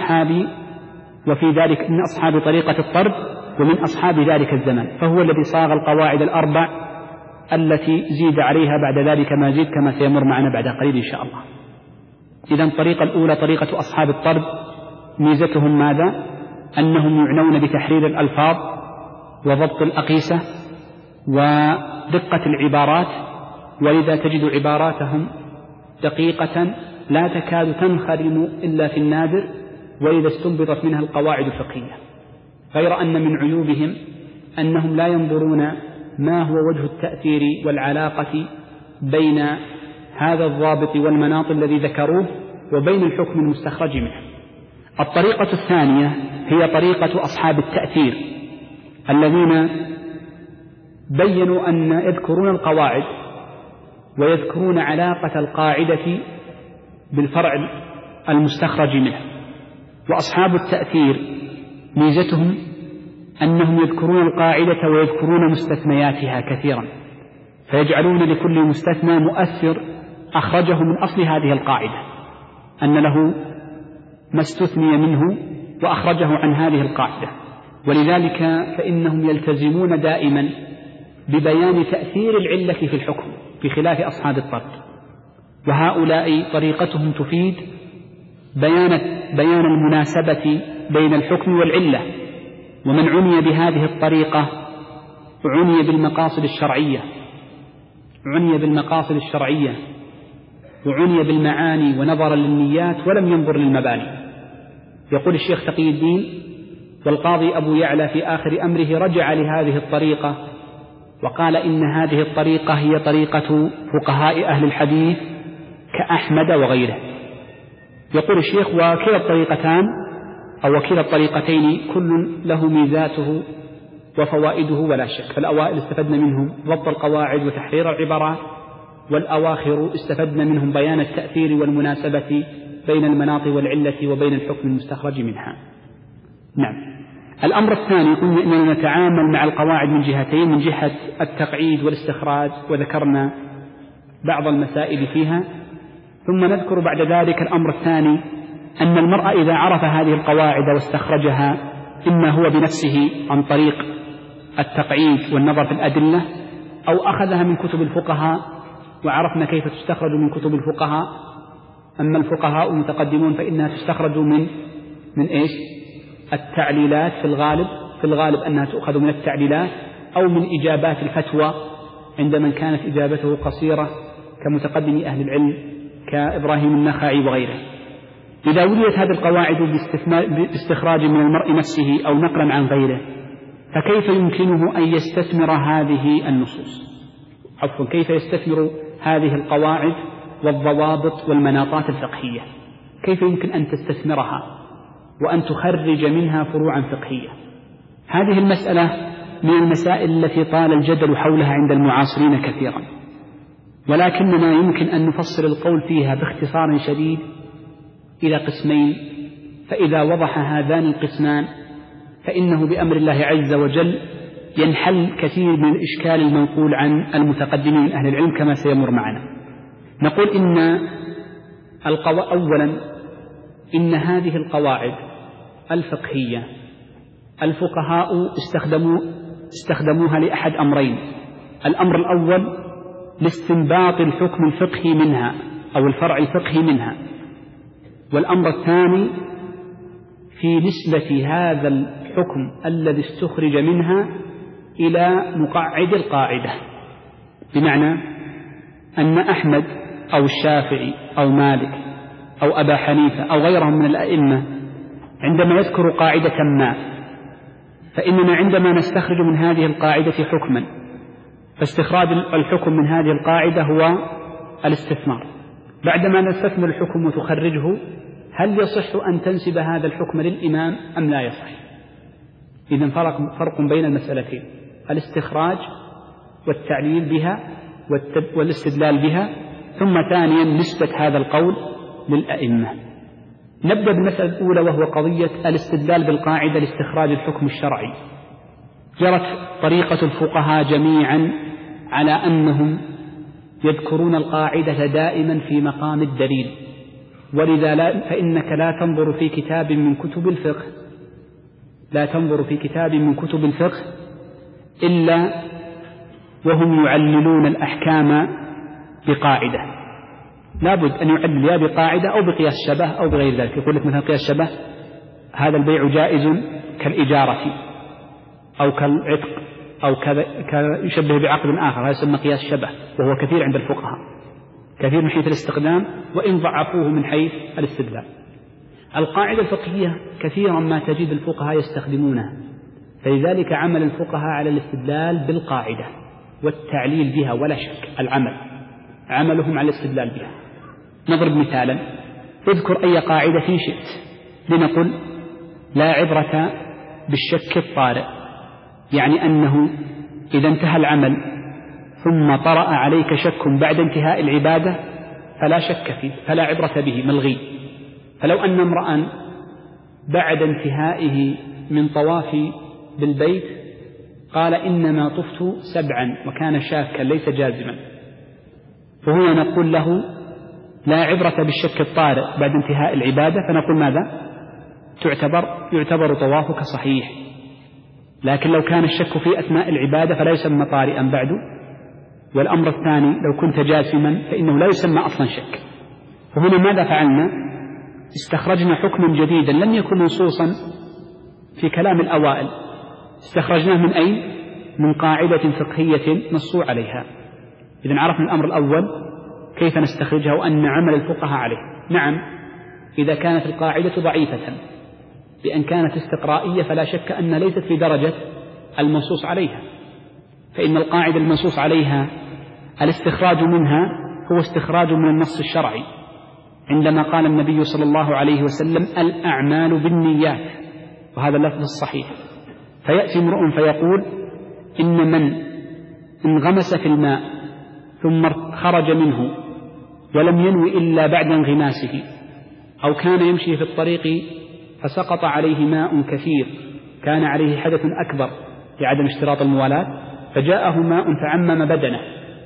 أصحاب طريقة الطرد ومن أصحاب ذلك الزمن، فهو الذي صاغ القواعد الأربع التي زيد عليها بعد ذلك ما زيد كما سيمر معنا بعد قليل إن شاء الله. إذن الطريقة الأولى طريقة أصحاب الطرد، ميزتهم ماذا؟ أنهم يعنون بتحرير الألفاظ وضبط الأقيسة ودقة العبارات، ولذا تجد عباراتهم دقيقة لا تكاد تنخرم إلا في النادر، وإذا استنبطت منها القواعد الفقهية. غير أن من عيوبهم أنهم لا ينظرون ما هو وجه التأثير والعلاقة بين هذا الضابط والمناط الذي ذكروه وبين الحكم المستخرج منه. الطريقة الثانية هي طريقة أصحاب التأثير الذين بيّنوا أن يذكرون القواعد ويذكرون علاقة القاعدة بالفرع المستخرج منه. وأصحاب التأثير ميزتهم أنهم يذكرون القاعدة ويذكرون مستثنياتها كثيرا، فيجعلون لكل مستثنى مؤثر أخرجه من أصل هذه القاعدة، أن له ما استثني منه وأخرجه عن هذه القاعدة. ولذلك فإنهم يلتزمون دائما ببيان تأثير العلة في الحكم بخلاف أصحاب الطرد. وهؤلاء طريقتهم تفيد بيان المناسبة بين الحكم والعلة. ومن عني بهذه الطريقة عني بالمقاصد الشرعية وعني بالمعاني ونظر للنيات ولم ينظر للمباني. يقول الشيخ تقي الدين: والقاضي أبو يعلى في آخر أمره رجع لهذه الطريقة وقال إن هذه الطريقة هي طريقة فقهاء أهل الحديث كأحمد وغيره. يقول الشيخ: وكلا الطريقتان أو وكلا الطريقتين كل له ميزاته وفوائده ولا شك. فالأوائل استفدنا منهم ضبط القواعد وتحرير العبارات، والأواخر استفدنا منهم بيان التأثير والمناسبة بين المناط والعلة وبين الحكم المستخرج منها. نعم. الأمر الثاني قلنا إننا نتعامل مع القواعد من جهتين، من جهة التقعيد والاستخراج، وذكرنا بعض المسائل فيها، ثم نذكر بعد ذلك الأمر الثاني أن المرء إذا عرف هذه القواعد واستخرجها إما هو بنفسه عن طريق التقعيد والنظر في الأدلة، أو أخذها من كتب الفقهاء وعرفنا كيف تستخرج من كتب الفقهاء. أما الفقهاء المتقدمون فإنها تستخرج من إيش؟ التعليلات في الغالب أنها تؤخذ من التعليلات أو من إجابات الفتوى عند من كانت إجابته قصيرة كمتقدم أهل العلم كإبراهيم النخعي وغيره. إذا وليت هذه القواعد باستخراج من المرء نفسه أو نقلا عن غيره فكيف يمكنه أن يستثمر هذه النصوص؟ كيف يستثمر هذه القواعد والضوابط والمناطات الفقهية؟ كيف يمكن أن تستثمرها وأن تخرج منها فروعا فقهية؟ هذه المسألة من المسائل التي طال الجدل حولها عند المعاصرين كثيرا، ولكننا يمكن أن نفصل القول فيها باختصار شديد إلى قسمين. فإذا وضح هذان القسمان فإنه بأمر الله عز وجل ينحل كثير من الإشكال المنقول عن المتقدمين من أهل العلم كما سيمر معنا. نقول أولا إن هذه القواعد الفقهية الفقهاء استخدموها لأحد أمرين. الأمر الأول لاستنباط الحكم الفقهي منها أو الفرع الفقهي منها، والأمر الثاني في نسبة هذا الحكم الذي استخرج منها إلى مقعد القاعدة، بمعنى أن أحمد أو الشافعي أو مالك أو أبا حنيفة أو غيرهم من الأئمة عندما يذكر قاعدة ما، فإننا عندما نستخرج من هذه القاعدة حكما، فاستخراج الحكم من هذه القاعدة هو الاستثمار. بعدما نستثمر الحكم وتخرجه، هل يصح أن تنسب هذا الحكم للإمام أم لا يصح؟ إذن فرق بين المسألتين: الاستخراج والتعليل بها والاستدلال بها، ثم ثانيا نسبة هذا القول للأئمة. نبدأ بالمسألة الأولى، وهو قضية الاستدلال بالقاعدة لاستخراج الحكم الشرعي. جرت طريقة الفقهاء جميعا على أنهم يذكرون القاعدة دائما في مقام الدليل، ولذا فإنك لا تنظر في كتاب من كتب الفقه إلا وهم يعللون الأحكام بقاعدة. لابد أن يعلل يا بقاعدة أو بقياس شبه أو بغير ذلك. يقول لك مثلا قياس شبه: هذا البيع جائز كالإجارة أو كالعتق أو يشبه بعقد آخر، هذا يسمى قياس شبه، وهو كثير عند الفقهاء، كثير من حيث الاستخدام وإن ضعفوه من حيث الاستدلال. القاعدة الفقهية كثيرا ما تجد الفقهاء يستخدمونها، فلذلك عمل الفقهاء على الاستدلال بالقاعدة والتعليل بها، ولا شك عملهم على الاستدلال بها. نضرب مثالا: اذكر أي قاعدة شئت، لنقل لا عبرة بالشك الطارئ، يعني أنه إذا انتهى العمل ثم طرأ عليك شك بعد انتهاء العبادة فلا شك فيه، فلا عبرة به، ملغي. فلو أن امرأ بعد انتهائه من طوافي بالبيت قال: إنما طفت 7 وكان شاكا ليس جازما، فهنا نقول له لا عبرة بالشك الطارئ بعد انتهاء العبادة، فنقول ماذا؟ يعتبر طوافك صحيح. لكن لو كان الشك في أثناء العبادة فلا يسمى طارئا بعد. والأمر الثاني: لو كنت جاسما فإنه لا يسمى أصلا شك. وهنا ماذا فعلنا؟ استخرجنا حكما جديدا لم يكن منصوصا في كلام الأوائل، استخرجناه من أين؟ من قاعدة فقهية نصوا عليها. إذن عرفنا الأمر الأول كيف نستخرجها وأن عمل الفقهاء عليه. نعم، إذا كانت القاعدة ضعيفة بأن كانت استقرائية فلا شك أن ليست في درجة المنصوص عليها، فإن القاعدة المنصوص عليها الاستخراج منها هو استخراج من النص الشرعي، عندما قال النبي صلى الله عليه وسلم: الأعمال بالنيات، وهذا اللفظ الصحيح. فيأتي امرؤ فيقول: إن من انغمس في الماء ثم خرج منه ولم ينوي إلا بعد انغماسه، أو كان يمشي في الطريق فسقط عليه ماء كثير كان عليه حدث أكبر لعدم اشتراط الموالاة فجاءه ماء فعمم بدنه،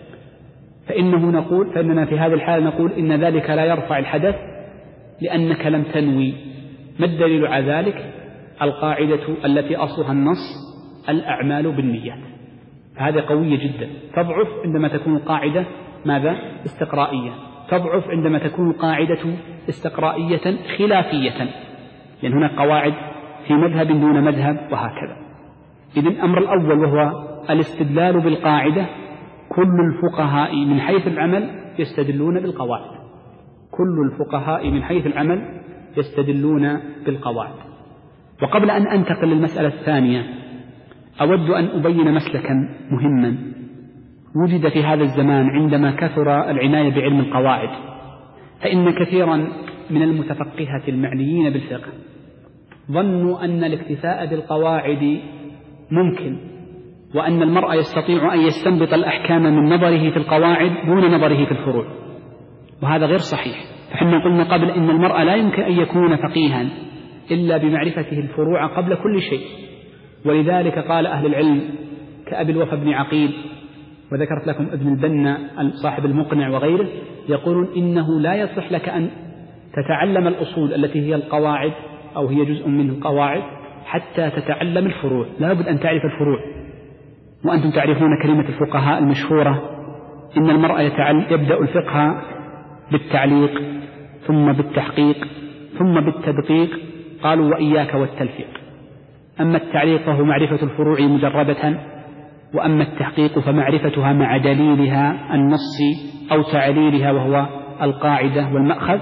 فإننا في هذا الحال نقول إن ذلك لا يرفع الحدث لأنك لم تنوي. ما الدليل على ذلك؟ القاعدة التي أصلها النص: الأعمال بالنيات. هذا قوية جدا، تضعف عندما تكون القاعدة ماذا؟ استقرائية، تضعف عندما تكون القاعدة استقرائية خلافية، لأن هناك قواعد في مذهب دون مذهب وهكذا. إذن الأمر الأول وهو الاستدلال بالقاعدة، كل الفقهاء من حيث العمل يستدلون بالقواعد، كل الفقهاء من حيث العمل يستدلون بالقواعد. وقبل أن أنتقل للمسألة الثانية أود أن أبين مسلكا مهما وجد في هذا الزمان عندما كثر العناية بعلم القواعد، فإن كثيرا من المتفقهة المعنيين بالفقه ظنوا أن الاكتفاء بالقواعد ممكن، وأن المرء يستطيع أن يستنبط الأحكام من نظره في القواعد دون نظره في الفروع، وهذا غير صحيح. فإحنا قلنا قبل إن المرء لا يمكن أن يكون فقيها إلا بمعرفته الفروع قبل كل شيء، ولذلك قال أهل العلم كأبي الوفا بن عقيل، وذكرت لكم ابن البنا صاحب المقنع وغيره، يقولون إنه لا يصح لك أن تتعلم الأصول التي هي القواعد أو هي جزء من القواعد حتى تتعلم الفروع، لا بد أن تعرف الفروع. وأنتم تعرفون كلمة الفقهاء المشهورة إن المرء يبدأ الفقه بالتعليق ثم بالتحقيق ثم بالتدقيق، قالوا وإياك والتلفيق. أما التعليق فهو معرفة الفروع مجردة، وأما التحقيق فمعرفتها مع دليلها النصي أو تعليلها وهو القاعدة والمأخذ،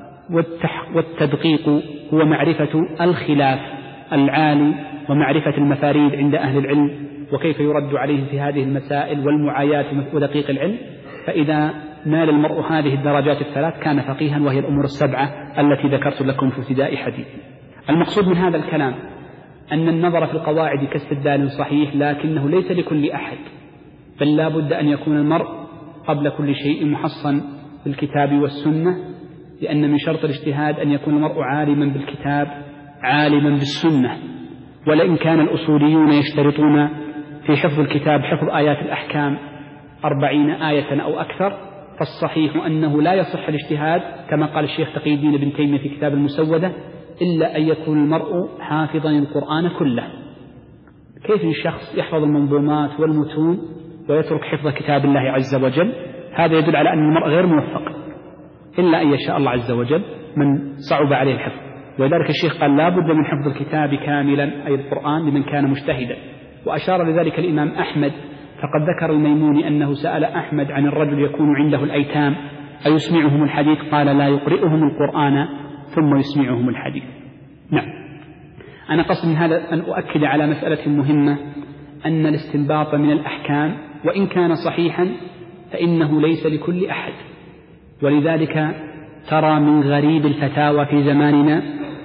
والتدقيق هو معرفة الخلاف العالي ومعرفة المفاريد عند أهل العلم وكيف يرد عليهم في هذه المسائل والمعايات ودقيق العلم. فإذا نال المرء هذه الدرجات الثلاث كان فقيها، وهي الأمور السبعة التي ذكرت لكم في ابتداء حديثي. المقصود من هذا الكلام أن النظر في القواعد كاستدلال صحيح، لكنه ليس لكل أحد، بل لا بد أن يكون المرء قبل كل شيء محصن بالكتاب والسنة، لأن من شرط الاجتهاد أن يكون المرء عالما بالكتاب عالما بالسنة. ولئن كان الأصوليون يشترطون في حفظ الكتاب حفظ آيات الأحكام 40 آية أو أكثر، فالصحيح أنه لا يصح الاجتهاد كما قال الشيخ تقي الدين ابن تيمية في كتاب المسودة إلا أن يكون المرء حافظا القرآن كله. كيف الشخص يحفظ المنظومات والمتون ويترك حفظ كتاب الله عز وجل؟ هذا يدل على أن المرء غير موفق، إلا أن يشاء الله عز وجل من صعب عليه الحفظ. ولذلك الشيخ قال لا بد من حفظ الكتاب كاملا أي القرآن لمن كان مجتهدا. وأشار لذلك الإمام أحمد، فقد ذكر الميموني أنه سأل أحمد عن الرجل يكون عنده الأيتام أيسمعهم الحديث؟ قال لا، يقرئهم القرآن ثم يسمعهم الحديث. نعم، أنا قصد من هذا أن أؤكد على مسألة مهمة، أن الاستنباط من الأحكام وإن كان صحيحا فإنه ليس لكل أحد. ولذلك ترى من غريب الفتاوى في زماننا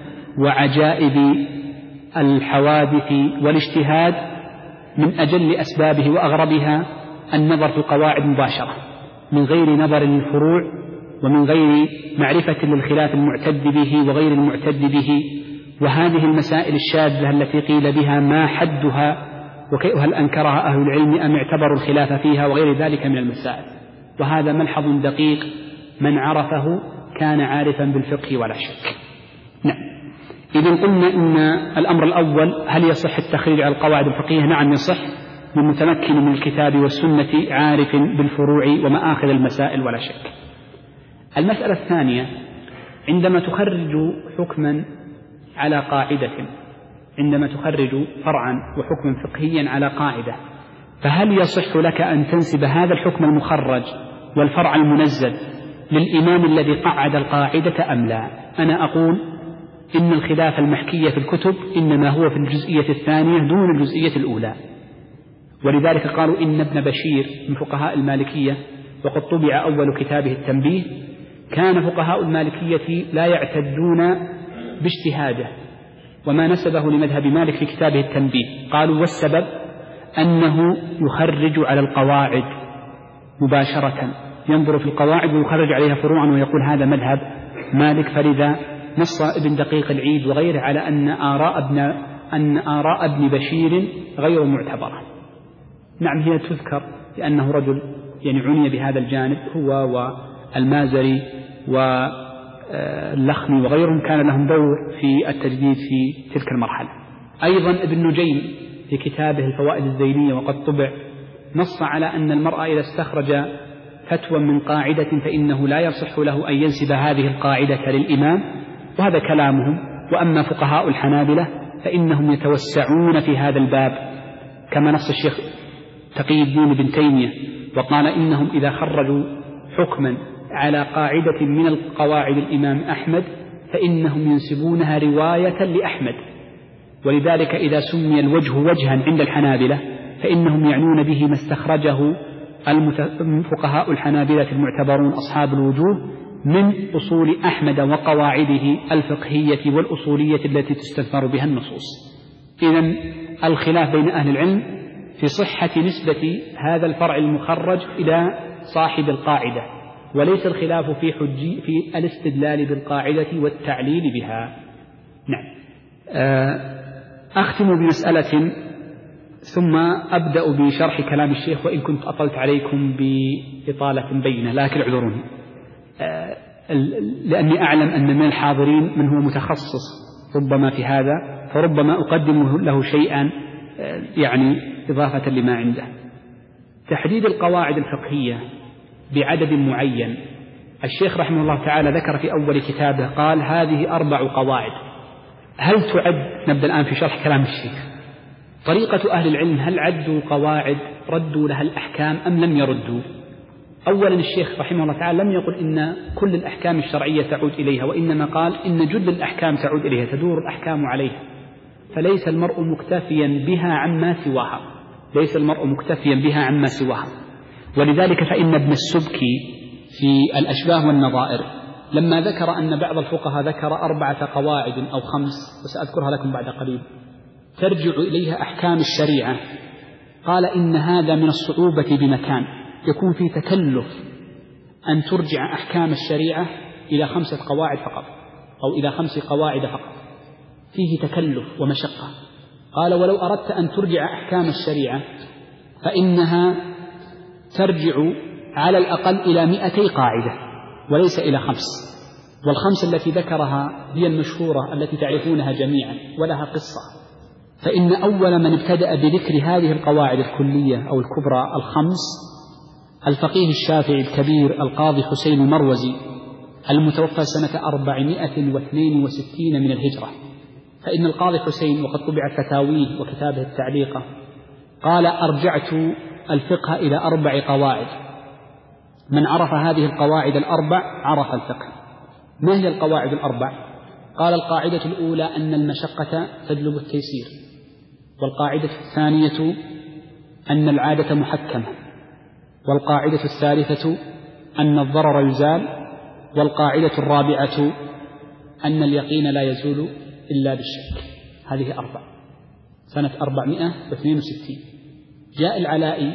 وعجائب الحوادث والاجتهاد من أجل أسبابه وأغربها النظر في القواعد مباشرة من غير نظر للفروع ومن غير معرفة للخلاف المعتد به وغير المعتد به، وهذه المسائل الشاذة التي قيل بها ما حدها وهل أنكرها أهل العلم أم اعتبروا الخلاف فيها وغير ذلك من المسائل. وهذا ملحظ دقيق من عرفه كان عارفا بالفقه ولا شك. نعم، إذن قلنا إن الأمر الأول هل يصح التخريج على القواعد الفقهية؟ نعم يصح، من متمكن من الكتاب والسنة عارف بالفروع ومآخذ المسائل ولا شك. المسألة الثانية، عندما تخرج حكما على قاعدة، عندما تخرج فرعا وحكما فقهيا على قاعدة، فهل يصح لك أن تنسب هذا الحكم المخرج والفرع المنزل للإمام الذي قعد القاعدة أم لا؟ أنا أقول إن الخلاف المحكي في الكتب إنما هو في الجزئية الثانية دون الجزئية الأولى. ولذلك قالوا إن ابن بشير من فقهاء المالكية، وقد طبع أول كتابه التنبيه، كان فقهاء المالكية لا يعتدون باجتهاده وما نسبه لمذهب مالك في كتابه التنبيه. قالوا والسبب أنه يخرج على القواعد مباشرة، ينظر في القواعد ويخرج عليها فروعا ويقول هذا مذهب مالك. فلذا نص ابن دقيق العيد وغيره على أن آراء ابن بشير غير معتبرة. نعم، هي تذكر لأنه رجل عني بهذا الجانب، هو والمازري واللخمي وغيرهم كان لهم دور في التجديد في تلك المرحلة. أيضا ابن نجيم في كتابه الفوائد الزينية وقد طبع نص على أن المرء إذا استخرج فتوى من قاعدة فإنه لا يصح له أن ينسب هذه القاعدة للإمام، وهذا كلامهم. وأما فقهاء الحنابلة فإنهم يتوسعون في هذا الباب كما نص الشيخ تقي الدين ابن تيمية، وقال إنهم إذا خرجوا حكما على قاعدة من القواعد الإمام أحمد فإنهم ينسبونها رواية لأحمد، ولذلك إذا سمي الوجه وجها عند الحنابلة فإنهم يعنون به ما استخرجه فقهاء الحنابلة المعتبرون أصحاب الوجوه من أصول أحمد وقواعده الفقهية والأصولية التي تستثمر بها النصوص. إذن الخلاف بين أهل العلم في صحة نسبة هذا الفرع المخرج إلى صاحب القاعدة، وليس الخلاف في الاستدلال بالقاعدة والتعليل بها. نعم. أختم بمسألة ثم أبدأ بشرح كلام الشيخ، وإن كنت أطلت عليكم بإطالة بينة لكن اعذروني، لأني أعلم أن من الحاضرين من هو متخصص ربما في هذا، فربما أقدم له شيئا يعني إضافة لما عنده. تحديد القواعد الفقهية بعدد معين، الشيخ رحمه الله تعالى ذكر في أول كتابه قال هذه 4 قواعد. هل تعد، نبدأ الآن في شرح كلام الشيخ، طريقة أهل العلم هل عدوا قواعد ردوا لها الأحكام أم لم يردوا؟ أولا الشيخ رحمه الله تعالى لم يقل إن كل الأحكام الشرعية تعود إليها، وإنما قال إن جل الأحكام تعود إليها، تدور الأحكام عليها، فليس المرء مكتفيا بها عما سواها، ليس المرء مكتفيا بها عما سواها. ولذلك فإن ابن السبكي في الأشباه والنظائر لما ذكر أن بعض الفقهاء ذكر 4 قواعد أو 5 وسأذكرها لكم بعد قليل ترجع إليها أحكام الشريعة، قال إن هذا من الصعوبة بمكان، يكون في تكلف أن ترجع أحكام الشريعة إلى 5 قواعد فقط أو إلى 5 قواعد فقط، فيه تكلف ومشقة. قال ولو أردت أن ترجع أحكام الشريعة فإنها ترجع على الأقل إلى 200 قاعدة وليس إلى 5، وال5 التي ذكرها هي المشهورة التي تعرفونها جميعا ولها قصة. فإن أول من ابتدأ بذكر هذه القواعد الكلية أو الكبرى ال5 الفقيه الشافعي الكبير القاضي حسين المروزي المتوفى سنة 462 من الهجرة. فإن القاضي حسين وقد طبعت فتاويه وكتابه التعليقة قال أرجعت الفقه إلى 4 قواعد، من عرف هذه القواعد ال4 عرف الفقه. ما هي القواعد ال4؟ قال القاعدة الأولى أن المشقة تجلب التيسير، والقاعدة الثانية أن العادة محكمة، والقاعدة الثالثة أن الضرر يزال، والقاعدة الرابعة أن اليقين لا يزول إلا بالشك. هذه 4. سنة 462 جاء العلائي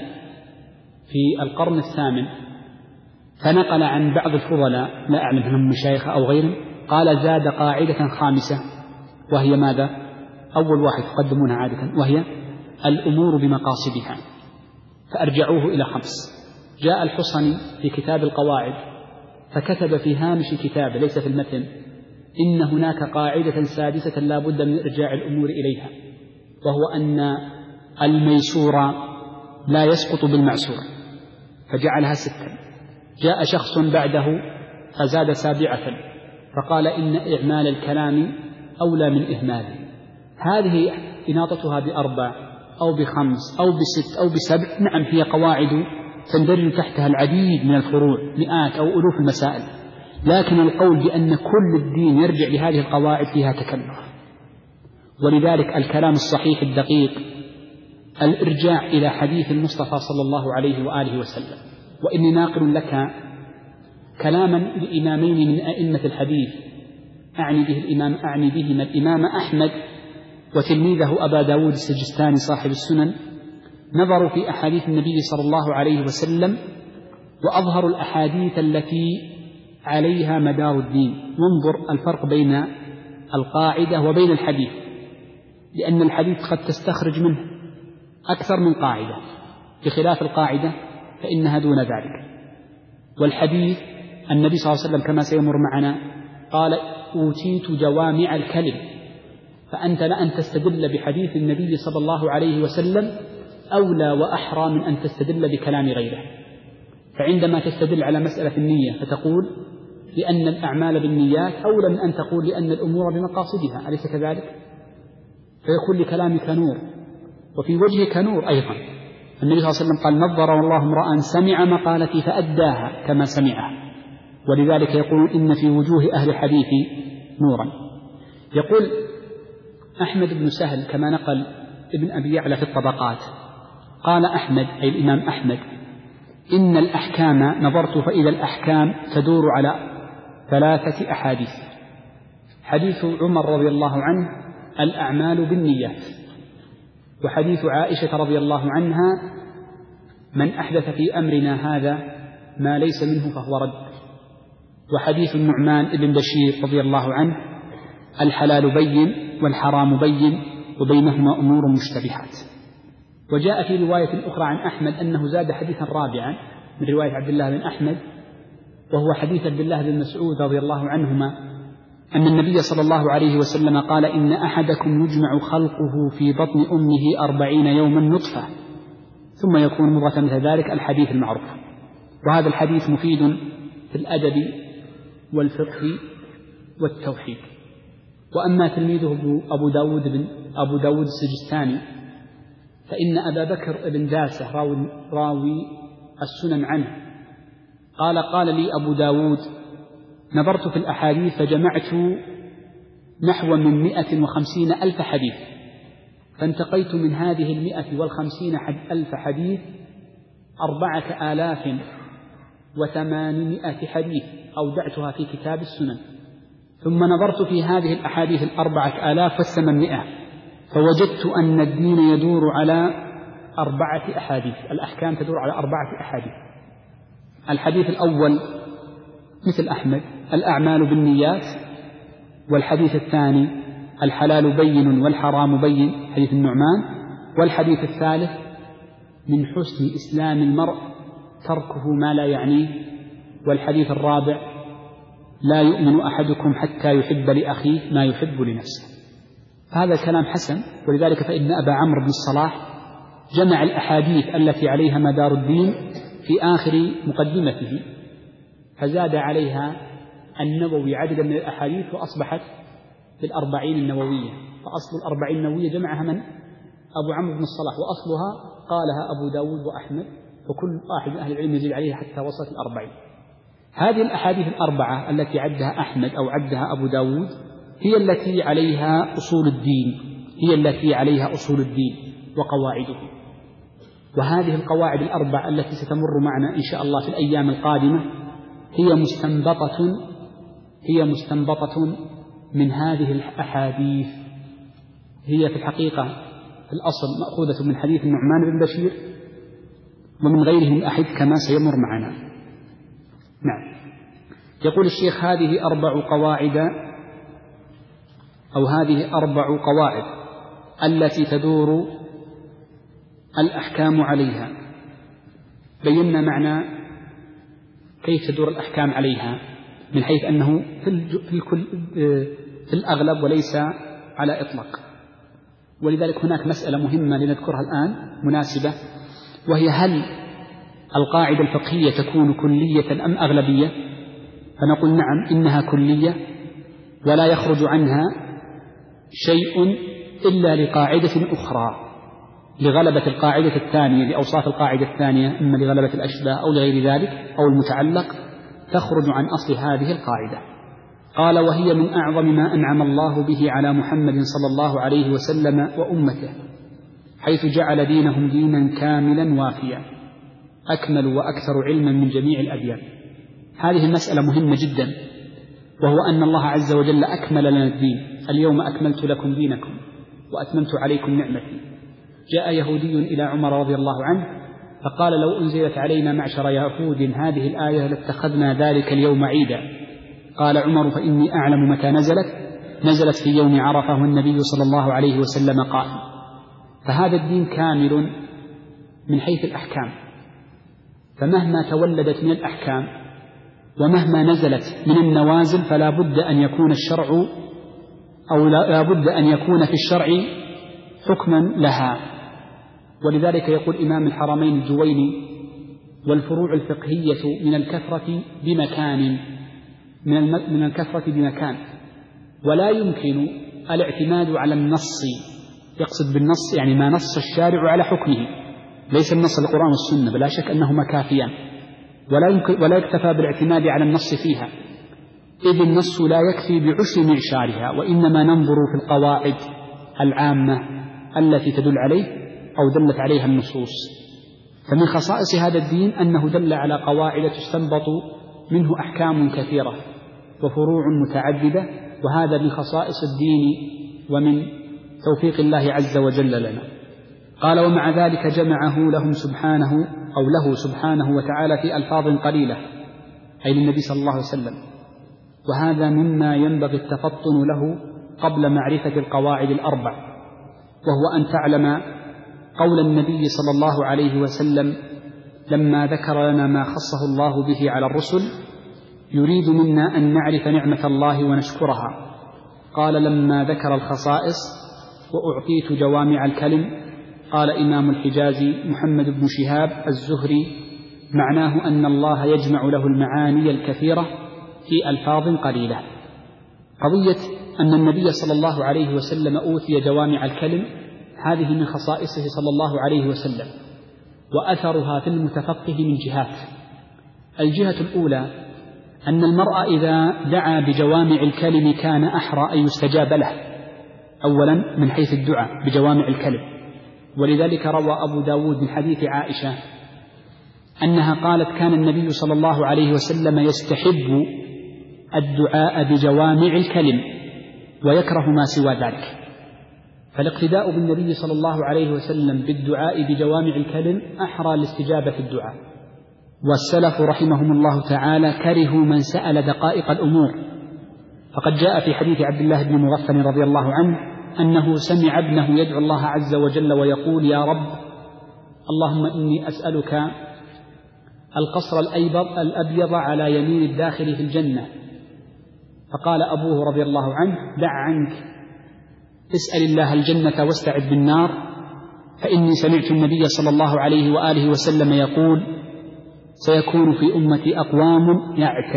في القرن الثامن فنقل عن بعض الفضلاء لا أعلم هم مشايخ أو غيرهم، قال زاد قاعدة 5 وهي ماذا؟ أول واحد تقدمونها عادة وهي الأمور بمقاصدها، فأرجعوه إلى 5. جاء الحصني في كتاب القواعد فكتب في هامش كتابه ليس في المتن إن هناك قاعدة سادسة لا بد من إرجاع الأمور إليها، وهو أن الميسور لا يسقط بالمعسور، فجعلها 6. جاء شخص بعده فزاد 7 فقال إن إعمال الكلام أولى من إهماله. هذه إناطتها ب4 أو ب5 أو ب6 أو ب7، نعم هي قواعد تندرج تحتها العديد من الفروع، مئات أو ألوف المسائل، لكن القول بأن كل الدين يرجع لهذه القواعد فيها تكلف. ولذلك الكلام الصحيح الدقيق الإرجاع إلى حديث المصطفى صلى الله عليه وآله وسلم. وإني ناقل لك كلاما لإمامين من أئمة الحديث أعني بهما الإمام أحمد وتلميذه أبا داود السجستاني صاحب السنن، نظروا في أحاديث النبي صلى الله عليه وسلم وأظهروا الأحاديث التي عليها مدار الدين. وانظر الفرق بين القاعدة وبين الحديث، لأن الحديث قد تستخرج منه أكثر من قاعدة، بخلاف القاعدة فإنها دون ذلك. والحديث النبي صلى الله عليه وسلم كما سيمر معنا قال أوتيت جوامع الكلم، فأنت لأن تستدل بحديث النبي صلى الله عليه وسلم أولى وأحرى من أن تستدل بكلام غيره. فعندما تستدل على مسألة النية فتقول لأن الأعمال بالنيات أولى من أن تقول لأن الأمور بمقاصدها، أليس كذلك؟ فيكون لكلامك نور وفي وجهك نور أيضا. النبي صلى الله عليه وسلم قال نظر الله امرأ سمع مقالتي فأداها كما سمعها، ولذلك يقول إن في وجوه أهل الحديث نورا. يقول أحمد بن سهل كما نقل ابن أبي يعلى في الطبقات قال أحمد أي الإمام أحمد: إن الأحكام نظرت فإذا الأحكام تدور على 3 أحاديث. حديث عمر رضي الله عنه: الأعمال بالنيات. وحديث عائشة رضي الله عنها: من أحدث في أمرنا هذا ما ليس منه فهو رد. وحديث النعمان بن بشير رضي الله عنه: الحلال بين والحرام بين وبينهما أمور مشتبهات. وجاء في رواية أخرى عن أحمد أنه زاد حديثا رابعا من رواية عبد الله بن أحمد، وهو حديث عبد الله بن مسعود رضي الله عنهما أن النبي صلى الله عليه وسلم قال: إن أحدكم يجمع خلقه في بطن أمه 40 يوما نطفة ثم يكون مضغة مثل ذلك، الحديث المعروف. وهذا الحديث مفيد في الأدب والفقه والتوحيد. وأما تلميذه أبو داود السجستاني فإن أبا بكر بن داسة راوي السنن عنه قال لي أبو داود: نظرت في الأحاديث فجمعت نحو من 150,000 حديث، فانتقيت من هذه 150,000 حديث 4,800 حديث أودعتها في كتاب السنن، ثم نظرت في هذه الأحاديث 4,800 فوجدت أن الدين يدور على 4 أحاديث، الأحكام تدور على 4 أحاديث. الحديث الأول مثل أحمد: الأعمال بالنيات. والحديث الثاني: الحلال بين والحرام بين، حديث النعمان. والحديث الثالث: من حسن إسلام المرء تركه ما لا يعنيه. والحديث الرابع: لا يؤمن أحدكم حتى يحب لأخيه ما يحب لنفسه. هذا كلام حسن، ولذلك فإن أبا عمرو بن الصلاح جمع الأحاديث التي عليها مدار الدين في آخر مقدمته، فزاد عليها النووي عددا من الأحاديث وأصبحت في 40 النووية. فأصل 40 النووية جمعها من أبو عمرو بن الصلاح، وأصلها قالها أبو داود وأحمد، فكل واحد من أهل العلم يزيد عليها حتى وصلت 40. هذه الأحاديث 4 التي عدها أحمد أو عدها أبو داود هي التي عليها أصول الدين وقواعده. وهذه القواعد 4 التي ستمر معنا إن شاء الله في الأيام القادمة هي مستنبطة من هذه الأحاديث. هي في الحقيقة في الأصل مأخوذة من حديث النعمان بن بشير ومن غيره من الأحاديث كما سيمر معنا. نعم. يقول الشيخ: هذه 4 قواعد التي تدور الأحكام عليها. بينا معنى كيف تدور الأحكام عليها من حيث أنه في الأغلب وليس على إطلاق. ولذلك هناك مسألة مهمة لنذكرها الآن مناسبة، وهي: هل القاعدة الفقهية تكون كلية أم أغلبية؟ فنقول نعم، إنها كلية ولا يخرج عنها شيء إلا لقاعدة أخرى، لغلبة القاعدة الثانية، لأوصاف القاعدة الثانية، إما لغلبة الأشباه أو لغير ذلك أو المتعلق، تخرج عن أصل هذه القاعدة. قال: وهي من أعظم ما أنعم الله به على محمد صلى الله عليه وسلم وأمته، حيث جعل دينهم دينا كاملا وافيا أكمل وأكثر علما من جميع الأديان. هذه المسألة مهمة جدا، وهو أن الله عز وجل أكمل لنا الدين: اليوم أكملت لكم دينكم وأتممت عليكم نعمتي. جاء يهودي إلى عمر رضي الله عنه فقال: لو أنزلت علينا معشر يهود هذه الآية لاتخذنا ذلك اليوم عيدا. قال عمر: فإني أعلم متى نزلت في يوم عرفة والنبي صلى الله عليه وسلم قائم. فهذا الدين كامل من حيث الأحكام، فمهما تولدت من الأحكام ومهما نزلت من النوازل فلا بد أن يكون الشرع أو لا بد أن يكون في الشرع حكما لها. ولذلك يقول إمام الحرمين الجويني: والفروع الفقهية من الكثرة بمكان، ولا يمكن الاعتماد على النص. يقصد بالنص يعني ما نص الشارع على حكمه، ليس النص القرآن والسنة، بلا شك أنهما كافيان، ولا يكتفى بالاعتماد على النص فيها، إذ النص لا يكفي بعشر معشارها، وإنما ننظر في القواعد العامة التي تدل عليه أو دلت عليها النصوص. فمن خصائص هذا الدين أنه دل على قواعد تستنبط منه أحكام كثيرة وفروع متعددة، وهذا من خصائص الدين ومن توفيق الله عز وجل لنا. قال: ومع ذلك جمعه له سبحانه وتعالى في ألفاظ قليلة، أي للنبي صلى الله عليه وسلم، وهذا مما ينبغي التفطن له قبل معرفة القواعد الأربع، وهو أن تعلم قول النبي صلى الله عليه وسلم لما ذكر لنا ما خصه الله به على الرسل: يريد منا أن نعرف نعمة الله ونشكرها. قال لما ذكر الخصائص: وأعطيت جوامع الكلم. قال إمام الحجاز محمد بن شهاب الزهري: معناه أن الله يجمع له المعاني الكثيرة في ألفاظ قليلة. قضية أن النبي صلى الله عليه وسلم أوتي جوامع الكلم هذه من خصائصه صلى الله عليه وسلم، وأثرها في المتفقه من جهات. الجهة الأولى أن المرء إذا دعا بجوامع الكلم كان أحرى أن يستجاب له، أولا من حيث الدعاء بجوامع الكلم، ولذلك روى أبو داود من حديث عائشة أنها قالت: كان النبي صلى الله عليه وسلم يستحب الدعاء بجوامع الكلم ويكره ما سوى ذلك. فالاقتداء بالنبي صلى الله عليه وسلم بالدعاء بجوامع الكلم أحرى لاستجابة الدعاء. والسلف رحمهم الله تعالى كرهوا من سأل دقائق الأمور، فقد جاء في حديث عبد الله بن مغفل رضي الله عنه أنه سمع ابنه يدعو الله عز وجل ويقول: يا رب، اللهم إني أسألك القصر الأبيض على يمين الداخل في الجنة. فقال أبوه رضي الله عنه: دع عنك، اسأل الله الجنة واستعذ بالنار، فإني سمعت النبي صلى الله عليه وآله وسلم يقول: سيكون في أمتي أقوام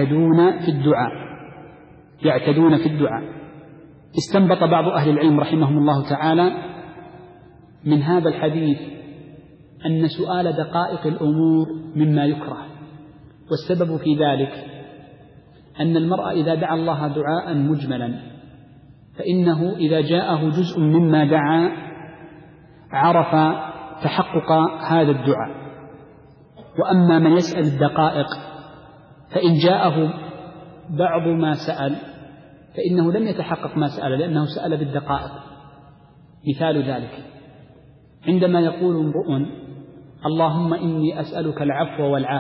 يعتدون في الدعاء. استنبط بعض أهل العلم رحمهم الله تعالى من هذا الحديث أن سؤال دقائق الأمور مما يكره، والسبب في ذلك أن المرء إذا دعا الله دعاء مجملا فإنه إذا جاءه جزء مما دعا عرف تحقق هذا الدعاء. وأما من يسأل الدقائق فإن جاءه بعض ما سأل فإنه لم يتحقق ما سأل، لأنه سأل بالدقائق. مثال ذلك عندما يقول امرؤ: اللهم إني أسألك العفو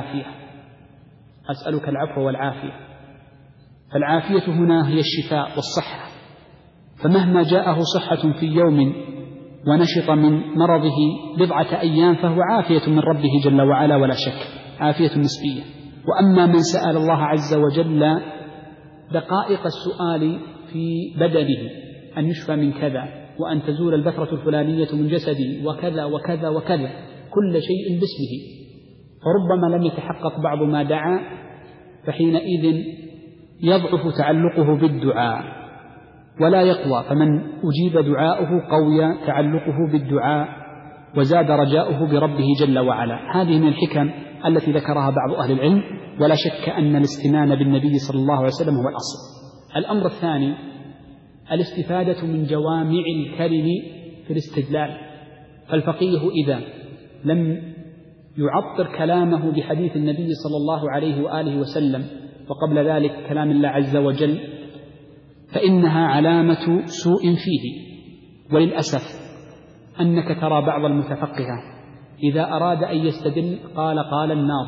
والعافية، فالعافية هنا هي الشفاء والصحة، فمهما جاءه صحة في يوم ونشط من مرضه بضعة أيام فهو عافية من ربه جل وعلا ولا شك، عافية نسبية. وأما من سأل الله عز وجل دقائق السؤال في بدنه، أن يشفى من كذا، وأن تزول البثرة الفلانية من جسدي، وكذا وكذا وكذا، كل شيء باسمه، فربما لم يتحقق بعض ما دعا، فحينئذ يضعف تعلقه بالدعاء ولا يقوى. فمن أجيب دعاؤه قوي تعلقه بالدعاء وزاد رجاؤه بربه جل وعلا. هذه من الحكم التي ذكرها بعض أهل العلم، ولا شك أن الاستنان بالنبي صلى الله عليه وسلم هو الأصل. الأمر الثاني الاستفادة من جوامع الكلم في الاستدلال. فالفقيه إذا لم يعطر كلامه بحديث النبي صلى الله عليه وآله وسلم وقبل ذلك كلام الله عز وجل فإنها علامة سوء فيه. وللأسف أنك ترى بعض المتفقهة إذا أراد أن يستدل قال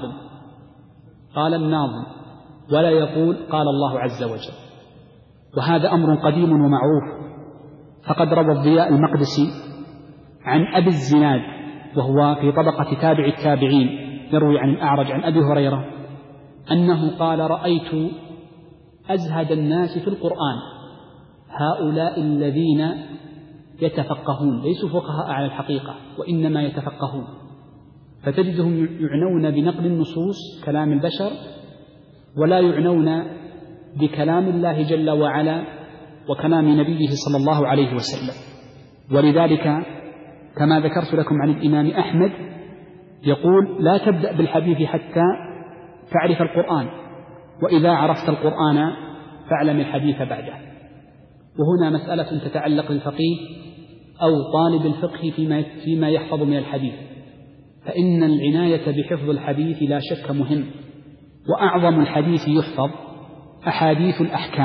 الناظم ولا يقول قال الله عز وجل، وهذا أمر قديم ومعروف. فقد روى الضياء المقدسي عن أبي الزناد وهو في طبقة تابع التابعين، يروي عن الأعرج عن أبي هريرة أنه قال: رأيت أزهد الناس في القرآن هؤلاء الذين يتفقهون، ليسوا فقهاء على الحقيقة وإنما يتفقهون، فتجدهم يعنون بنقل النصوص كلام البشر ولا يعنون بكلام الله جل وعلا وكلام نبيه صلى الله عليه وسلم. ولذلك كما ذكرت لكم عن الإمام أحمد يقول: لا تبدأ بالحديث حتى تعرف القرآن، وإذا عرفت القرآن فاعلم الحديث بعده. وهنا مسألة تتعلق بالفقيه أو طالب الفقه فيما يحفظ من الحديث، فإن العناية بحفظ الحديث لا شك مهم. وأعظم الحديث يحفظ أحاديث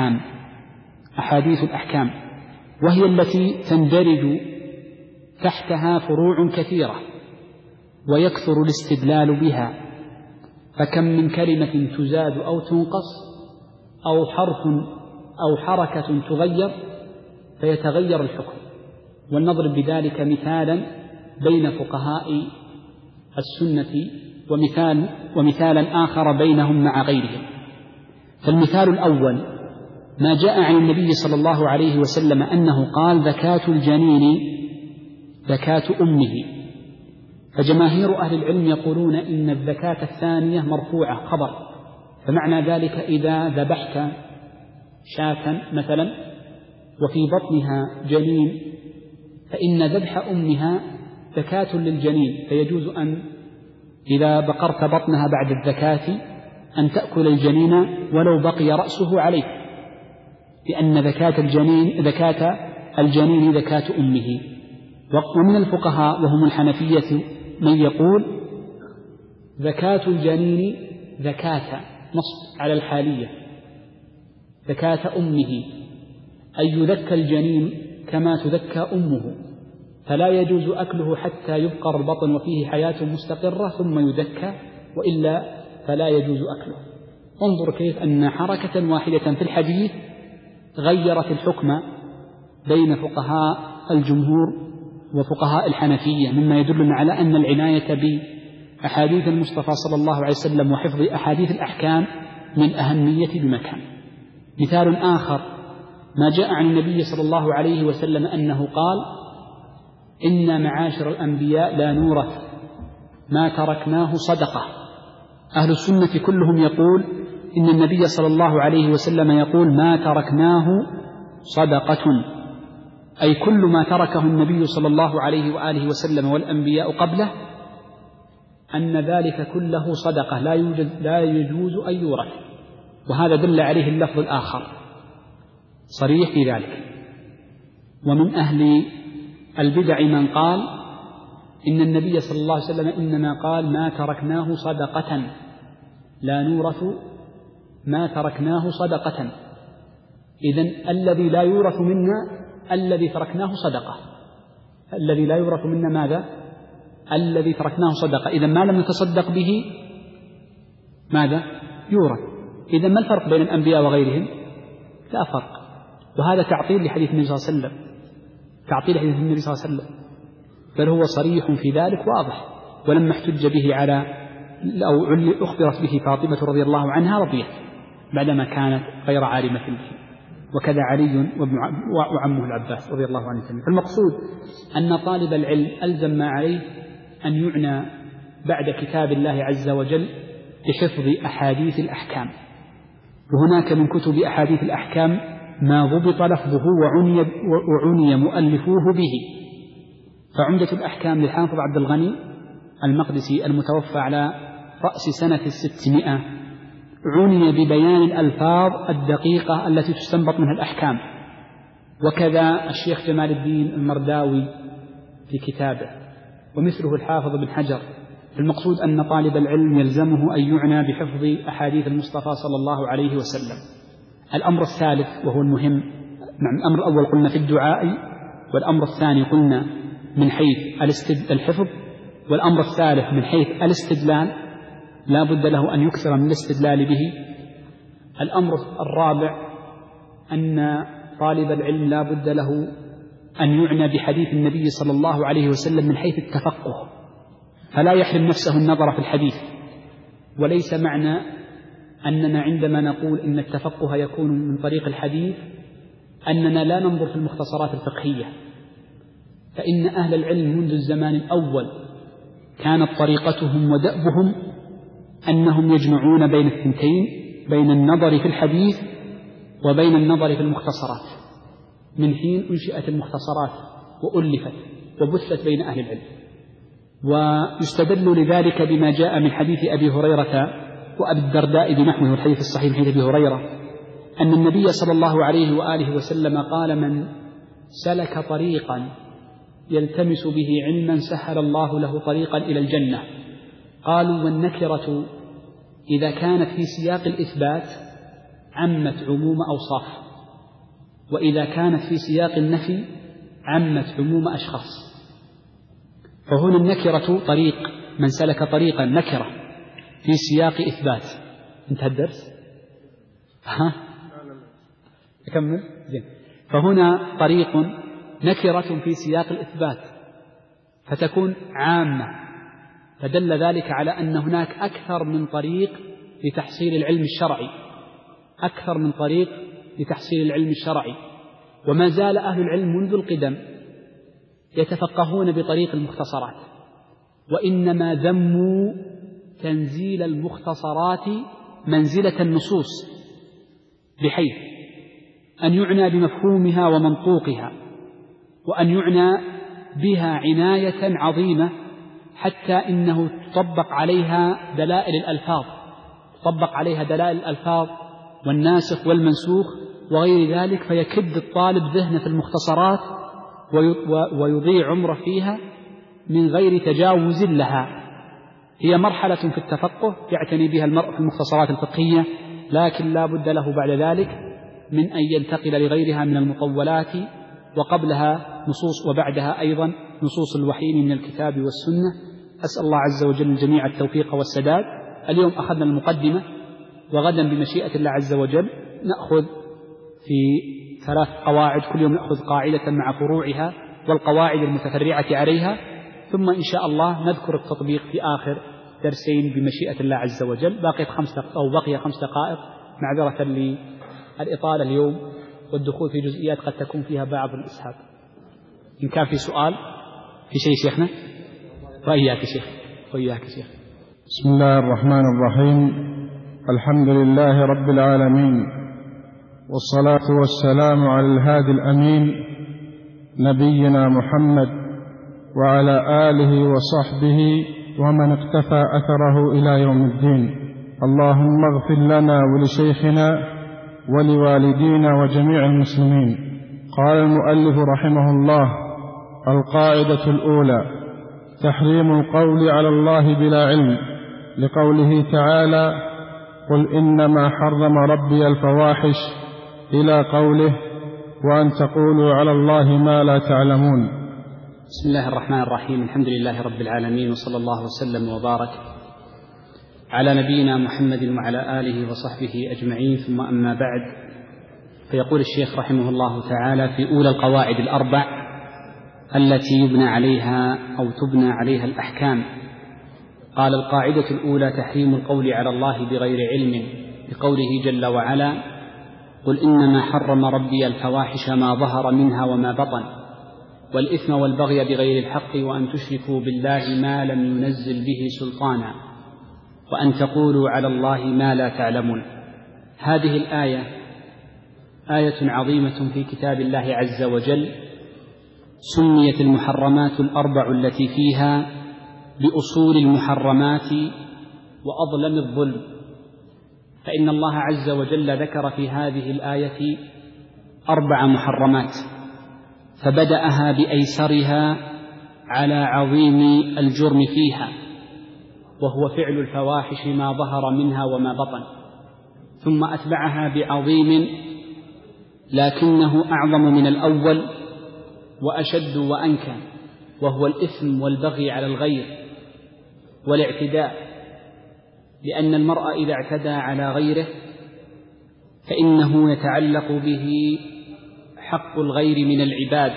الأحكام، وهي التي تندرج تحتها فروع كثيرة ويكثر الاستدلال بها، فكم من كلمة تزاد أو تنقص أو حرف أو حركة تغير فيتغير الحكم. ولنضرب بذلك مثالا بين فقهاء السنة ومثالا آخر بينهم مع غيرهم. فالمثال الأول ما جاء عن النبي صلى الله عليه وسلم أنه قال: زكاة الجنين زكاة أمه. فجماهير أهل العلم يقولون إن الزكاة الثانية مرفوعة خبر، فمعنى ذلك إذا ذبحت شاة مثلا وفي بطنها جنين فإن ذبح أمها زكاة للجنين، فيجوز أن إذا بقرت بطنها بعد الزكاة أن تأكل الجنين ولو بقي رأسه عليه، لأن زكاة الجنين زكاة أمه. ومن الفقهاء وهم الحنفية من يقول: زكاة الجنين زكاة نصب على الحالية، زكاة أمه، أي يذكى الجنين كما تذكى أمه، فلا يجوز أكله حتى يبقر البطن وفيه حياة مستقرة ثم يذكى، وإلا فلا يجوز أكله. انظر كيف أن حركة واحدة في الحديث غيرت الحكم بين فقهاء الجمهور وفقهاء الحنفية، مما يدلنا على أن العناية بأحاديث المصطفى صلى الله عليه وسلم وحفظ أحاديث الأحكام من أهمية بمكان. مثال آخر ما جاء عن النبي صلى الله عليه وسلم أنه قال: إن معاشر الأنبياء لا نورث ما تركناه صدقة. أهل السنة كلهم يقول إن النبي صلى الله عليه وسلم يقول: ما تركناه صدقة، أي كل ما تركه النبي صلى الله عليه وآله وسلم والأنبياء قبله أن ذلك كله صدقة لا يجوز أن يورث. وهذا دل عليه اللفظ الآخر صريح في ذلك. ومن أهل البدع من قال إن النبي صلى الله عليه وسلم إنما قال: ما تركناه صدقة، لا نورث ما تركناه صدقة. إذن الذي لا يورث منا الذي تركناه صدقة، الذي لا يورث منا ماذا؟ الذي تركناه صدقة. إذن ما لم نتصدق به ماذا؟ يورث. إذن ما الفرق بين الأنبياء وغيرهم؟ لا فرق. وهذا تعطيل لحديث النبي صلى الله عليه وسلم، تعطيل حديث النبي صلى الله عليه وسلم، بل هو صريح في ذلك واضح. ولما احتج به أو أخبرت به فاطمة رضي الله عنها رضيت بعدما كانت غير عالمة به، وكذا علي وعمه العباس رضي الله عنه. فالمقصود أن طالب العلم ألزم ما عليه أن يعنى بعد كتاب الله عز وجل بحفظ أحاديث الأحكام. وهناك من كتب أحاديث الأحكام ما ضبط لفظه وعني مؤلفوه به. فعمدة الأحكام للحافظ عبد الغني المقدسي المتوفى على رأس سنة 600 عني ببيان الألفاظ الدقيقة التي تستنبط منها الأحكام، وكذا الشيخ جمال الدين المرداوي في كتابه، ومثله الحافظ بن حجر. المقصود أن طالب العلم يلزمه أن يعنى بحفظ أحاديث المصطفى صلى الله عليه وسلم. الأمر الثالث وهو المهم، الأمر الأول قلنا في الدعاء، والأمر الثاني قلنا من حيث الحفظ، والأمر الثالث من حيث الاستدلال لا بد له أن يكثر من الاستدلال به. الأمر الرابع أن طالب العلم لا بد له أن يعنى بحديث النبي صلى الله عليه وسلم من حيث التفقه، فلا يحرم نفسه النظر في الحديث. وليس معنى أننا عندما نقول إن التفقه يكون من طريق الحديث أننا لا ننظر في المختصرات الفقهية، فإن أهل العلم منذ الزمان الأول كانت طريقتهم ودأبهم أنهم يجمعون بين الثنتين، بين النظر في الحديث وبين النظر في المختصرات، من حين أنشئت المختصرات وألفت وبثت بين أهل العلم. ويستدل لذلك بما جاء من حديث أبي هريرة وأبي الدرداء بنحوه، والحديث الصحيح من حديث أبي هريرة أن النبي صلى الله عليه وآله وسلم قال: من سلك طريقا يلتمس به علما سهل الله له طريقا إلى الجنة. قالوا والنكرة إذا كانت في سياق الإثبات عمت عموم أوصاف، وإذا كانت في سياق النفي عمت عموم أشخاص. فهنا النكرة طريق، من سلك طريقا نكرة في سياق إثبات. انتهى الدرس؟ أكمل؟ زين. فهنا طريق نكرة في سياق الإثبات فتكون عامة، فدل ذلك على أن هناك أكثر من طريق لتحصيل العلم الشرعي، أكثر من طريق لتحصيل العلم الشرعي. وما زال أهل العلم منذ القدم يتفقهون بطريق المختصرات، وإنما ذموا تنزيل المختصرات منزلة النصوص، بحيث أن يعنى بمفهومها ومنطوقها، وأن يعنى بها عناية عظيمة، حتى إنه تطبق عليها دلائل الألفاظ والناسخ والمنسوخ وغير ذلك، فيكد الطالب ذهنه في المختصرات ويضيع عمره فيها من غير تجاوز لها. هي مرحلة في التفقه يعتني بها المرء في المختصرات الفقهية، لكن لا بد له بعد ذلك من أن ينتقل لغيرها من المطولات، وقبلها نصوص وبعدها أيضا نصوص الوحي من الكتاب والسنة. أسأل الله عز وجل الجميع التوفيق والسداد. اليوم أخذنا المقدمة، وغدا بمشيئة الله عز وجل نأخذ في 3 قواعد، كل يوم نأخذ قاعدة مع فروعها والقواعد المتفرعة عليها، ثم إن شاء الله نذكر التطبيق في آخر درسين بمشيئة الله عز وجل. بقي 5 دقائق، معذرة للإطالة اليوم والدخول في جزئيات قد تكون فيها بعض الإسهاب. إن كان في سؤال في شيء شيخنا. وإياك شيخ.
بسم الله الرحمن الرحيم. الحمد لله رب العالمين، والصلاة والسلام على الهادي الأمين نبينا محمد وعلى آله وصحبه ومن اقتفى أثره إلى يوم الدين. اللهم اغفر لنا ولشيخنا ولوالدينا وجميع المسلمين. قال المؤلف رحمه الله: القاعدة الأولى: تحريم القول على الله بلا علم، لقوله تعالى: قل إنما حرم ربي الفواحش، إلى قوله: وأن تقولوا على الله ما لا تعلمون.
بسم الله الرحمن الرحيم. الحمد لله رب العالمين، وصلى الله وسلم وبارك على نبينا محمد وعلى آله وصحبه أجمعين، ثم أما بعد. فيقول الشيخ رحمه الله تعالى في أولى القواعد الأربع التي يبنى عليها أو تبنى عليها الأحكام، قال: القاعدة الأولى: تحريم القول على الله بغير علم، بقوله جل وعلا: قل إنما حرم ربي الفواحش ما ظهر منها وما بطن، والإثم والبغي بغير الحق، وأن تشركوا بالله ما لم ينزل به سلطانا، وأن تقولوا على الله ما لا تعلمون. هذه الآية آية عظيمة في كتاب الله عز وجل، سميت المحرمات الأربع التي فيها بأصول المحرمات وأظلم الظلم، فإن الله عز وجل ذكر في هذه الآية 4 محرمات، فبدأها بأيسرها على عظيم الجرم فيها، وهو فعل الفواحش ما ظهر منها وما بطن، ثم أتبعها بعظيم لكنه أعظم من الأول وأشد وأنكى، وهو الإثم والبغي على الغير والاعتداء، لأن المرء إذا اعتدى على غيره فإنه يتعلق به حق الغير من العباد،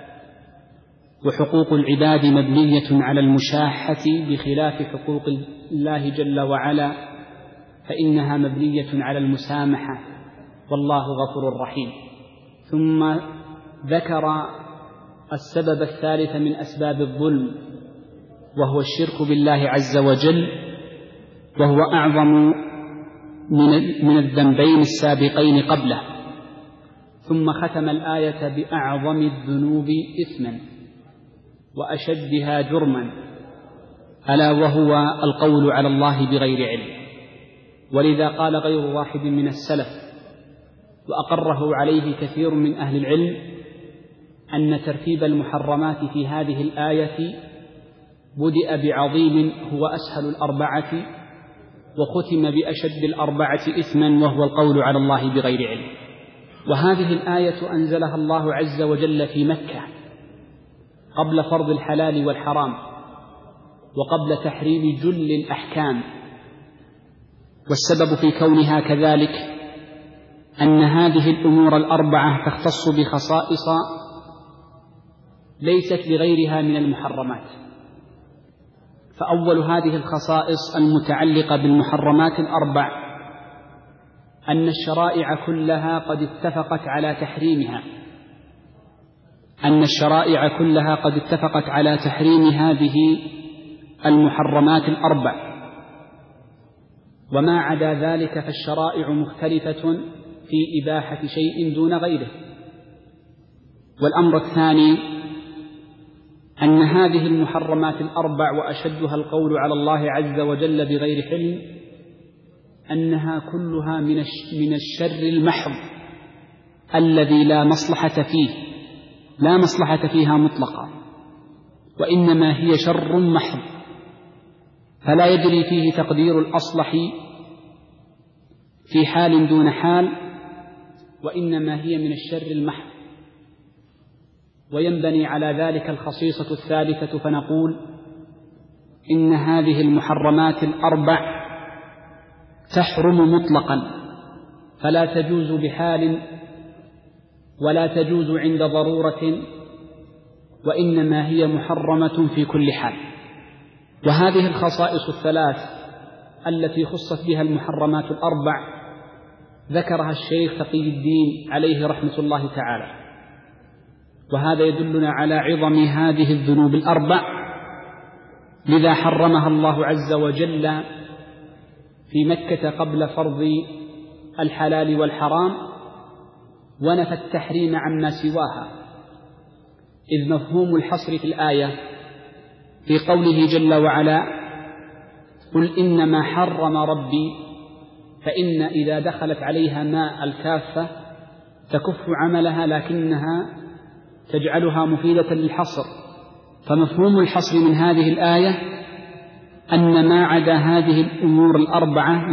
وحقوق العباد مبنية على المشاحة بخلاف حقوق الله جل وعلا، فإنها مبنية على المسامحة، والله غفور رحيم. ثم ذكر السبب الثالث من أسباب الظلم، وهو الشرك بالله عز وجل، وهو أعظم من الذنبين السابقين قبله. ثم ختم الآية بأعظم الذنوب إثما وأشدها جرما، ألا وهو القول على الله بغير علم. ولذا قال غير واحد من السلف، وأقره عليه كثير من أهل العلم، أن ترتيب المحرمات في هذه الآية بدأ بعظيم هو أسهل الأربعة، وختم بأشد الأربعة إثما وهو القول على الله بغير علم. وهذه الآية أنزلها الله عز وجل في مكة قبل فرض الحلال والحرام وقبل تحريم جل الأحكام. والسبب في كونها كذلك أن هذه الأمور الأربعة تختص بخصائص ليست لغيرها من المحرمات. فأول هذه الخصائص المتعلقة بالمحرمات الأربع أن الشرائع كلها قد اتفقت على تحريمها، هذه المحرمات الأربع، وما عدا ذلك فالشرائع مختلفة في إباحة شيء دون غيره. والأمر الثاني أن هذه المحرمات الأربع وأشدها القول على الله عز وجل بغير حلم أنها كلها من الشر المحض الذي لا مصلحة فيها مطلقا، وإنما هي شر محض فلا يجري فيه تقدير الأصلح في حال دون حال، وإنما هي من الشر المحض. وينبني على ذلك الخصيصة الثالثة فنقول إن هذه المحرمات الأربع تحرم مطلقا فلا تجوز بحال ولا تجوز عند ضرورة، وإنما هي محرمة في كل حال. وهذه الخصائص الثلاث التي خصت بها المحرمات الأربع ذكرها الشيخ تقي الدين عليه رحمة الله تعالى، وهذا يدلنا على عظم هذه الذنوب الأربع، لذا حرمها الله عز وجل في مكة قبل فرض الحلال والحرام، ونفى التحريم عما سواها. إذ مفهوم الحصر في الآية في قوله جل وعلا: قل إنما حرم ربي، فإن إذا دخلت عليها ماء الكافة تكف عملها لكنها تجعلها مفيدة للحصر. فمفهوم الحصر من هذه الآية أن ما عدا هذه الأمور الأربعة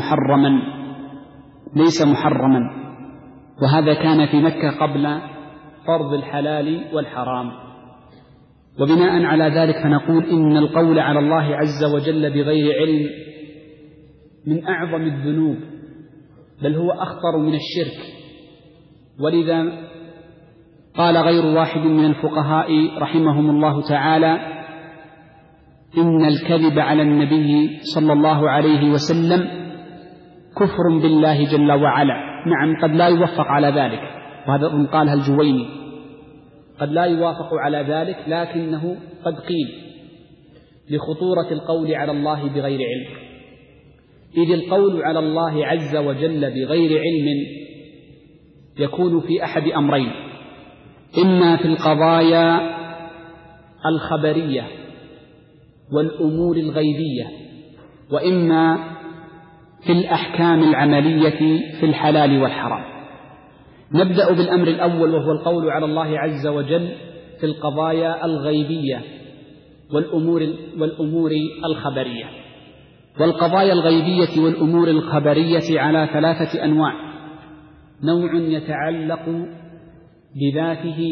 ليس محرما، وهذا كان في مكة قبل فرض الحلال والحرام. وبناء على ذلك فنقول إن القول على الله عز وجل بغير علم من أعظم الذنوب، بل هو أخطر من الشرك. ولذا قال غير واحد من الفقهاء رحمهم الله تعالى: إن الكذب على النبي صلى الله عليه وسلم كفر بالله جل وعلا. نعم، قد لا يوفق على ذلك، وهذا قالها الجويني، قد لا يوافق على ذلك، لكنه قد قيل لخطورة القول على الله بغير علم. إذ القول على الله عز وجل بغير علم يكون في أحد أمرين: إما في القضايا الخبرية والأمور الغيبية، وإما في الأحكام العملية في الحلال والحرام. نبدأ بالأمر الأول، وهو القول على الله عز وجل في القضايا الغيبية والأمور الخبرية. والقضايا الغيبية والأمور الخبرية على ثلاثة أنواع: نوع يتعلق بذاته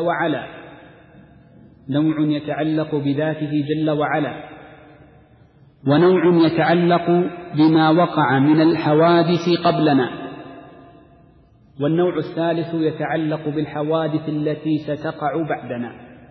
جل وعلا، ونوع يتعلق بما وقع من الحوادث قبلنا، والنوع الثالث يتعلق بالحوادث التي ستقع بعدنا.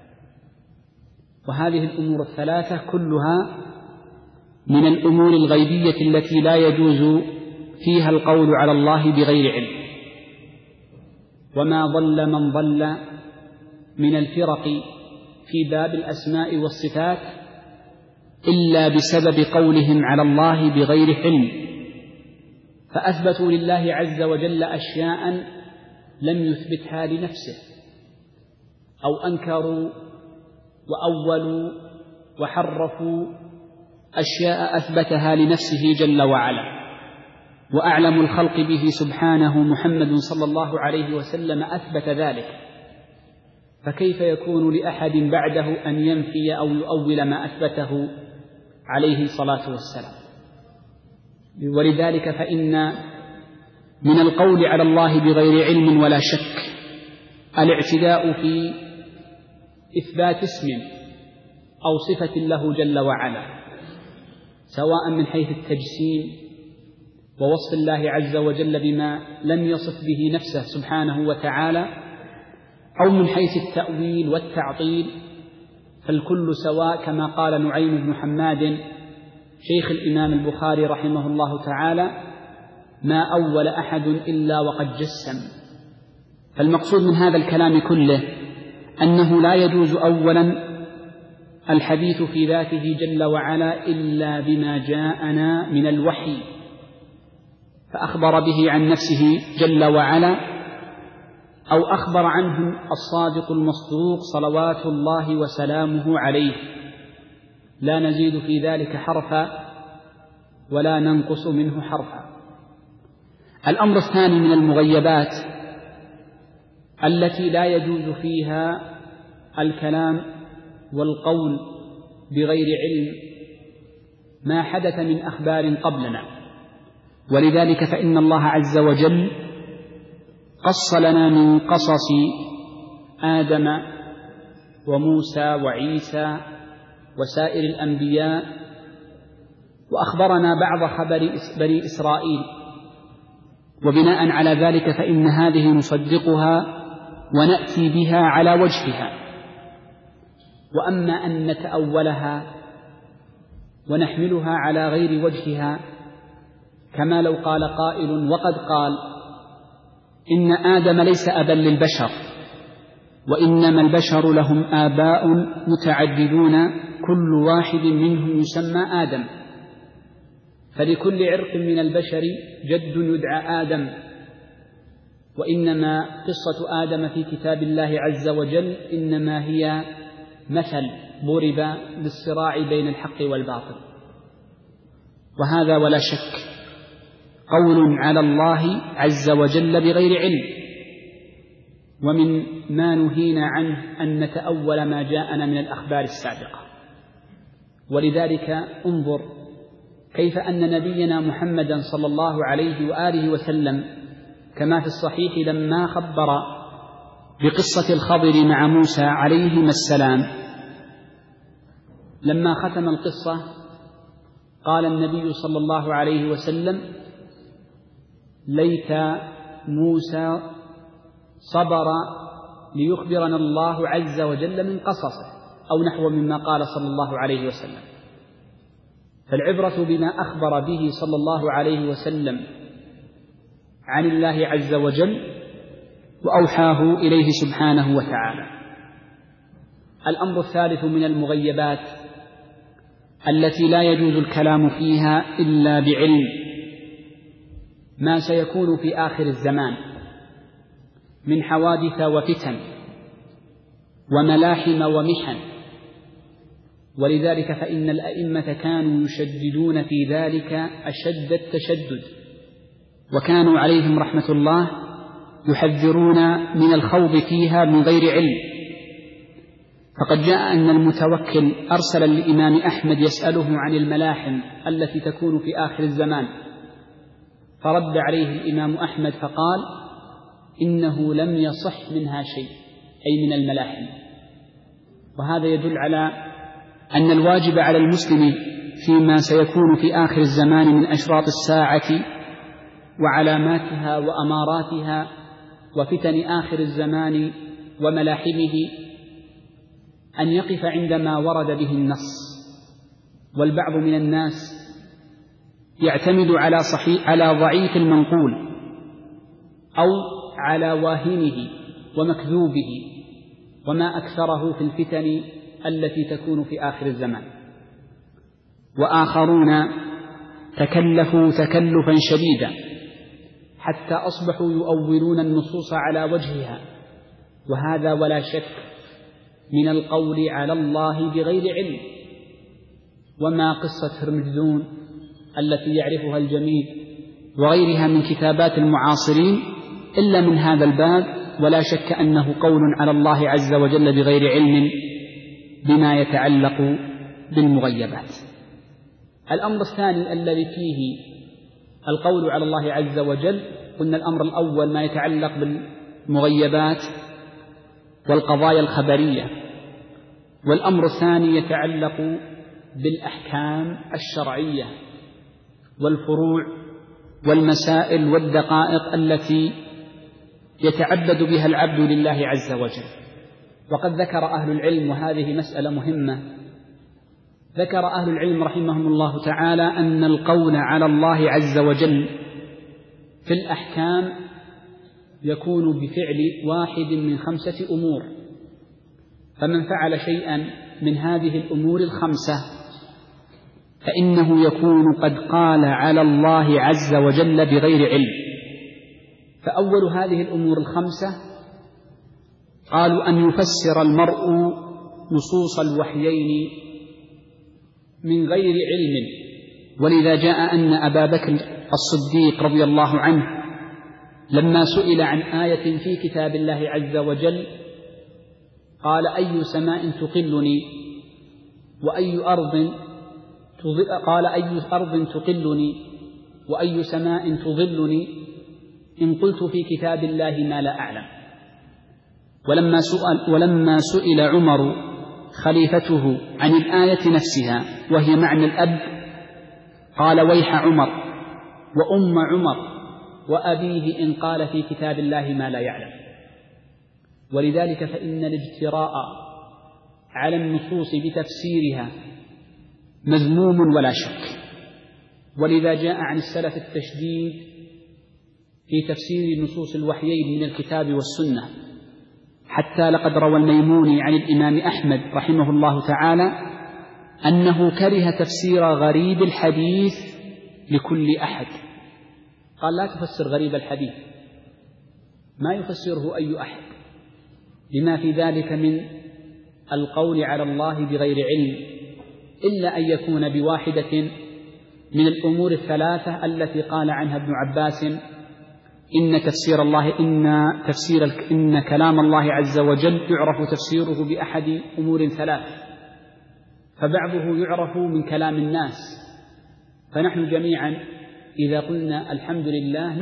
وهذه الأمور الثلاثة كلها من الأمور الغيبية التي لا يجوز فيها القول على الله بغير علم. وما ضل من ضل من الفرق في باب الأسماء والصفات إلا بسبب قولهم على الله بغير علم، فأثبتوا لله عز وجل أشياء لم يثبتها لنفسه، أو أنكروا وأولوا وحرفوا أشياء أثبتها لنفسه جل وعلا. وأعلم الخلق به سبحانه محمد صلى الله عليه وسلم أثبت ذلك، فكيف يكون لأحد بعده أن ينفي أو يؤول ما أثبته عليه الصلاة والسلام؟ ولذلك فإن من القول على الله بغير علم ولا شك الاعتداء في إثبات اسم أو صفة له جل وعلا، سواء من حيث التجسيم ووصف الله عز وجل بما لم يصف به نفسه سبحانه وتعالى، أو من حيث التأويل والتعطيل، فالكل سواء، كما قال نعيم بن حماد شيخ الإمام البخاري رحمه الله تعالى: ما أول أحد إلا وقد جسم. فالمقصود من هذا الكلام كله أنه لا يجوز أولا الحديث في ذاته جل وعلا إلا بما جاءنا من الوحي، فأخبر به عن نفسه جل وعلا أو أخبر عنه الصادق المصدوق صلوات الله وسلامه عليه، لا نزيد في ذلك حرفا ولا ننقص منه حرفا. الأمر الثاني من المغيبات التي لا يجوز فيها الكلام والقول بغير علم ما حدث من أخبار قبلنا، ولذلك فإن الله عز وجل قص لنا من قصص آدم وموسى وعيسى وسائر الأنبياء، وأخبرنا بعض خبر بني إسرائيل، وبناء على ذلك فإن هذه نصدقها ونأتي بها على وجهها. وأما أن نتأولها ونحملها على غير وجهها، كما لو قال قائل وقد قال إن آدم ليس أبا للبشر، وإنما البشر لهم آباء متعددون كل واحد منهم يسمى آدم، فلكل عرق من البشر جد يدعى آدم، وإنما قصة آدم في كتاب الله عز وجل إنما هي مثل ضرب بالصراع بين الحق والباطل. وهذا ولا شك قول على الله عز وجل بغير علم، ومن ما نهينا عنه أن نتأول ما جاءنا من الأخبار السابقة. ولذلك انظر كيف أن نبينا محمدا صلى الله عليه وآله وسلم كما في الصحيح لما خبر بقصة الخضر مع موسى عليهما السلام، لما ختم القصة قال النبي صلى الله عليه وسلم: ليت موسى صبر ليخبرنا الله عز وجل من قصصه، أو نحو مما قال صلى الله عليه وسلم. فالعبرة بما أخبر به صلى الله عليه وسلم عن الله عز وجل وأوحاه إليه سبحانه وتعالى. الأمر الثالث من المغيبات التي لا يجوز الكلام فيها إلا بعلم ما سيكون في آخر الزمان من حوادث وفتن وملاحم ومحن، ولذلك فإن الأئمة كانوا يشددون في ذلك أشد التشدد، وكانوا عليهم رحمة الله يحذرون من الخوض فيها من غير علم. فقد جاء أن المتوكل أرسل للإمام أحمد يسأله عن الملاحم التي تكون في آخر الزمان، فرد عليه الإمام أحمد فقال: إنه لم يصح منها شيء، أي من الملاحم. وهذا يدل على أن الواجب على المسلم فيما سيكون في آخر الزمان من أشراط الساعة وعلاماتها وأماراتها وفتن آخر الزمان وملاحمه أن يقف عندما ورد به النص. والبعض من الناس يعتمد على ضعيف المنقول أو على واهنه ومكذوبه، وما أكثره في الفتن التي تكون في آخر الزمان. وآخرون تكلفوا تكلفا شديدا حتى أصبحوا يؤولون النصوص على وجهها، وهذا ولا شك من القول على الله بغير علم. وما قصة هرمزدون التي يعرفها الجميع وغيرها من كتابات المعاصرين إلا من هذا الباب، ولا شك أنه قول على الله عز وجل بغير علم بما يتعلق بالمغيبات. الأمر الثاني الذي فيه القول على الله عز وجل، قلنا الأمر الأول ما يتعلق بالمغيبات والقضايا الخبرية، والأمر الثاني يتعلق بالأحكام الشرعية والفروع والمسائل والدقائق التي يتعبد بها العبد لله عز وجل. وقد ذكر أهل العلم، وهذه مسألة مهمة، ذكر أهل العلم رحمهم الله تعالى أن القول على الله عز وجل في الأحكام يكون بفعل واحد من 5 أمور، فمن فعل شيئا من هذه الأمور الخمسة فإنه يكون قد قال على الله عز وجل بغير علم. فأول هذه الأمور الخمسة قالوا أن يفسر المرء نصوص الوحيين من غير علم، ولذا جاء أن أبا بكر الصديق رضي الله عنه لما سئل عن آية في كتاب الله عز وجل قال: أي سماء تقلني وأي أرض قال: أي أرض تقلني وأي سماء تظلني إن قلت في كتاب الله ما لا أعلم. ولما سئل عمر خليفته عن الآية نفسها وهي معنى الأب قال: ويح عمر وأم عمر وأبيه إن قال في كتاب الله ما لا يعلم. ولذلك فإن الاجتراء على النصوص بتفسيرها مذموم ولا شك، ولذا جاء عن السلف التشديد في تفسير نصوص الوحيين من الكتاب والسنة، حتى لقد روى الميموني عن الإمام أحمد رحمه الله تعالى أنه كره تفسير غريب الحديث لكل أحد. قال: لا تفسر غريب الحديث، ما يفسره أي أحد، لما في ذلك من القول على الله بغير علم، إلا أن يكون بواحدة من الأمور الثلاثة التي قال عنها ابن عباس: إن كلام الله عز وجل يعرف تفسيره بأحد أمور 3، فبعضه يعرف من كلام الناس. فنحن جميعا إذا قلنا الحمد لله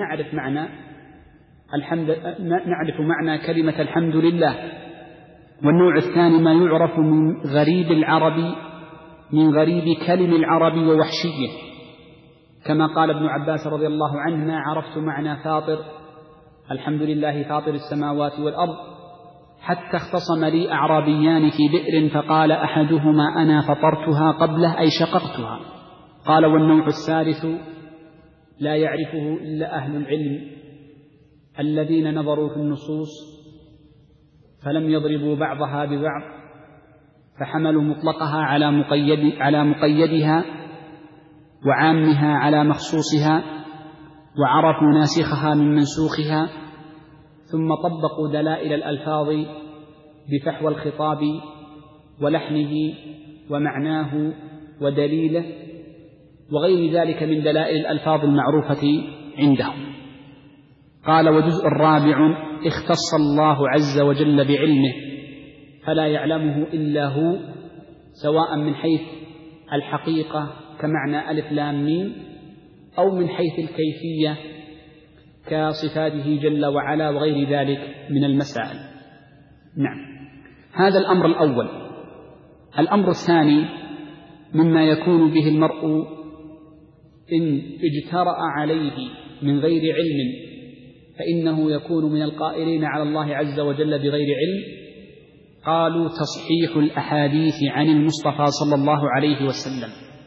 نعرف معنى كلمة الحمد لله. والنوع الثاني ما يعرف من غريب العربي، من غريب كلم العرب ووحشيه، كما قال ابن عباس رضي الله عنه: ما عرفت معنى فاطر، الحمد لله فاطر السماوات والأرض، حتى اختصم لي أعرابيان في بئر فقال أحدهما: أنا فطرتها قبله، أي شققتها. قال: والنوع الثالث لا يعرفه إلا أهل العلم الذين نظروا في النصوص فلم يضربوا بعضها ببعض، فحملوا مطلقها على مقيدها وعامها على مخصوصها، وعرفوا ناسخها من منسوخها، ثم طبقوا دلائل الألفاظ بفحوى الخطاب ولحنه ومعناه ودليله وغير ذلك من دلائل الألفاظ المعروفة عندهم. قال: وجزء الرابع اختص الله عز وجل بعلمه فلا يعلمه إلا هو، سواء من حيث الحقيقة كمعنى ألف لام ميم، أو من حيث الكيفية كصفاته جل وعلا وغير ذلك من المسائل. نعم، هذا الأمر الأول. الأمر الثاني مما يكون به المرء إن اجترأ عليه من غير علم فإنه يكون من القائلين على الله عز وجل بغير علم. قالوا: تصحيح الأحاديث عن المصطفى صلى الله عليه وسلم،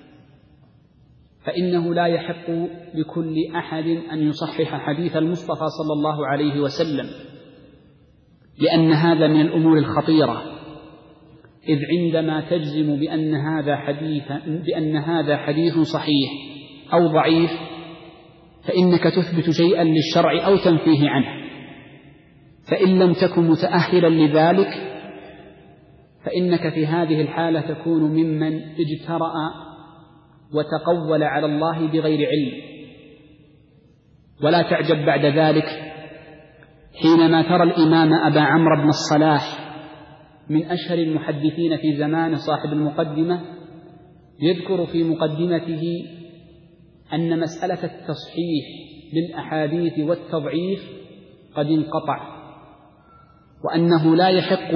فإنه لا يحق لكل أحد أن يصحح حديث المصطفى صلى الله عليه وسلم، لأن هذا من الأمور الخطيرة، إذ عندما تجزم بأن هذا حديث صحيح أو ضعيف فإنك تثبت شيئا للشرع أو تنفيه عنه، فإن لم تكن متأهلا لذلك فإنك في هذه الحالة تكون ممن اجترأ وتقول على الله بغير علم. ولا تعجب بعد ذلك حينما ترى الإمام أبا عمرو بن الصلاح من أشهر المحدثين في زمانه صاحب المقدمة يذكر في مقدمته أن مسألة التصحيح للأحاديث والتضعيف قد انقطع، وأنه لا يحق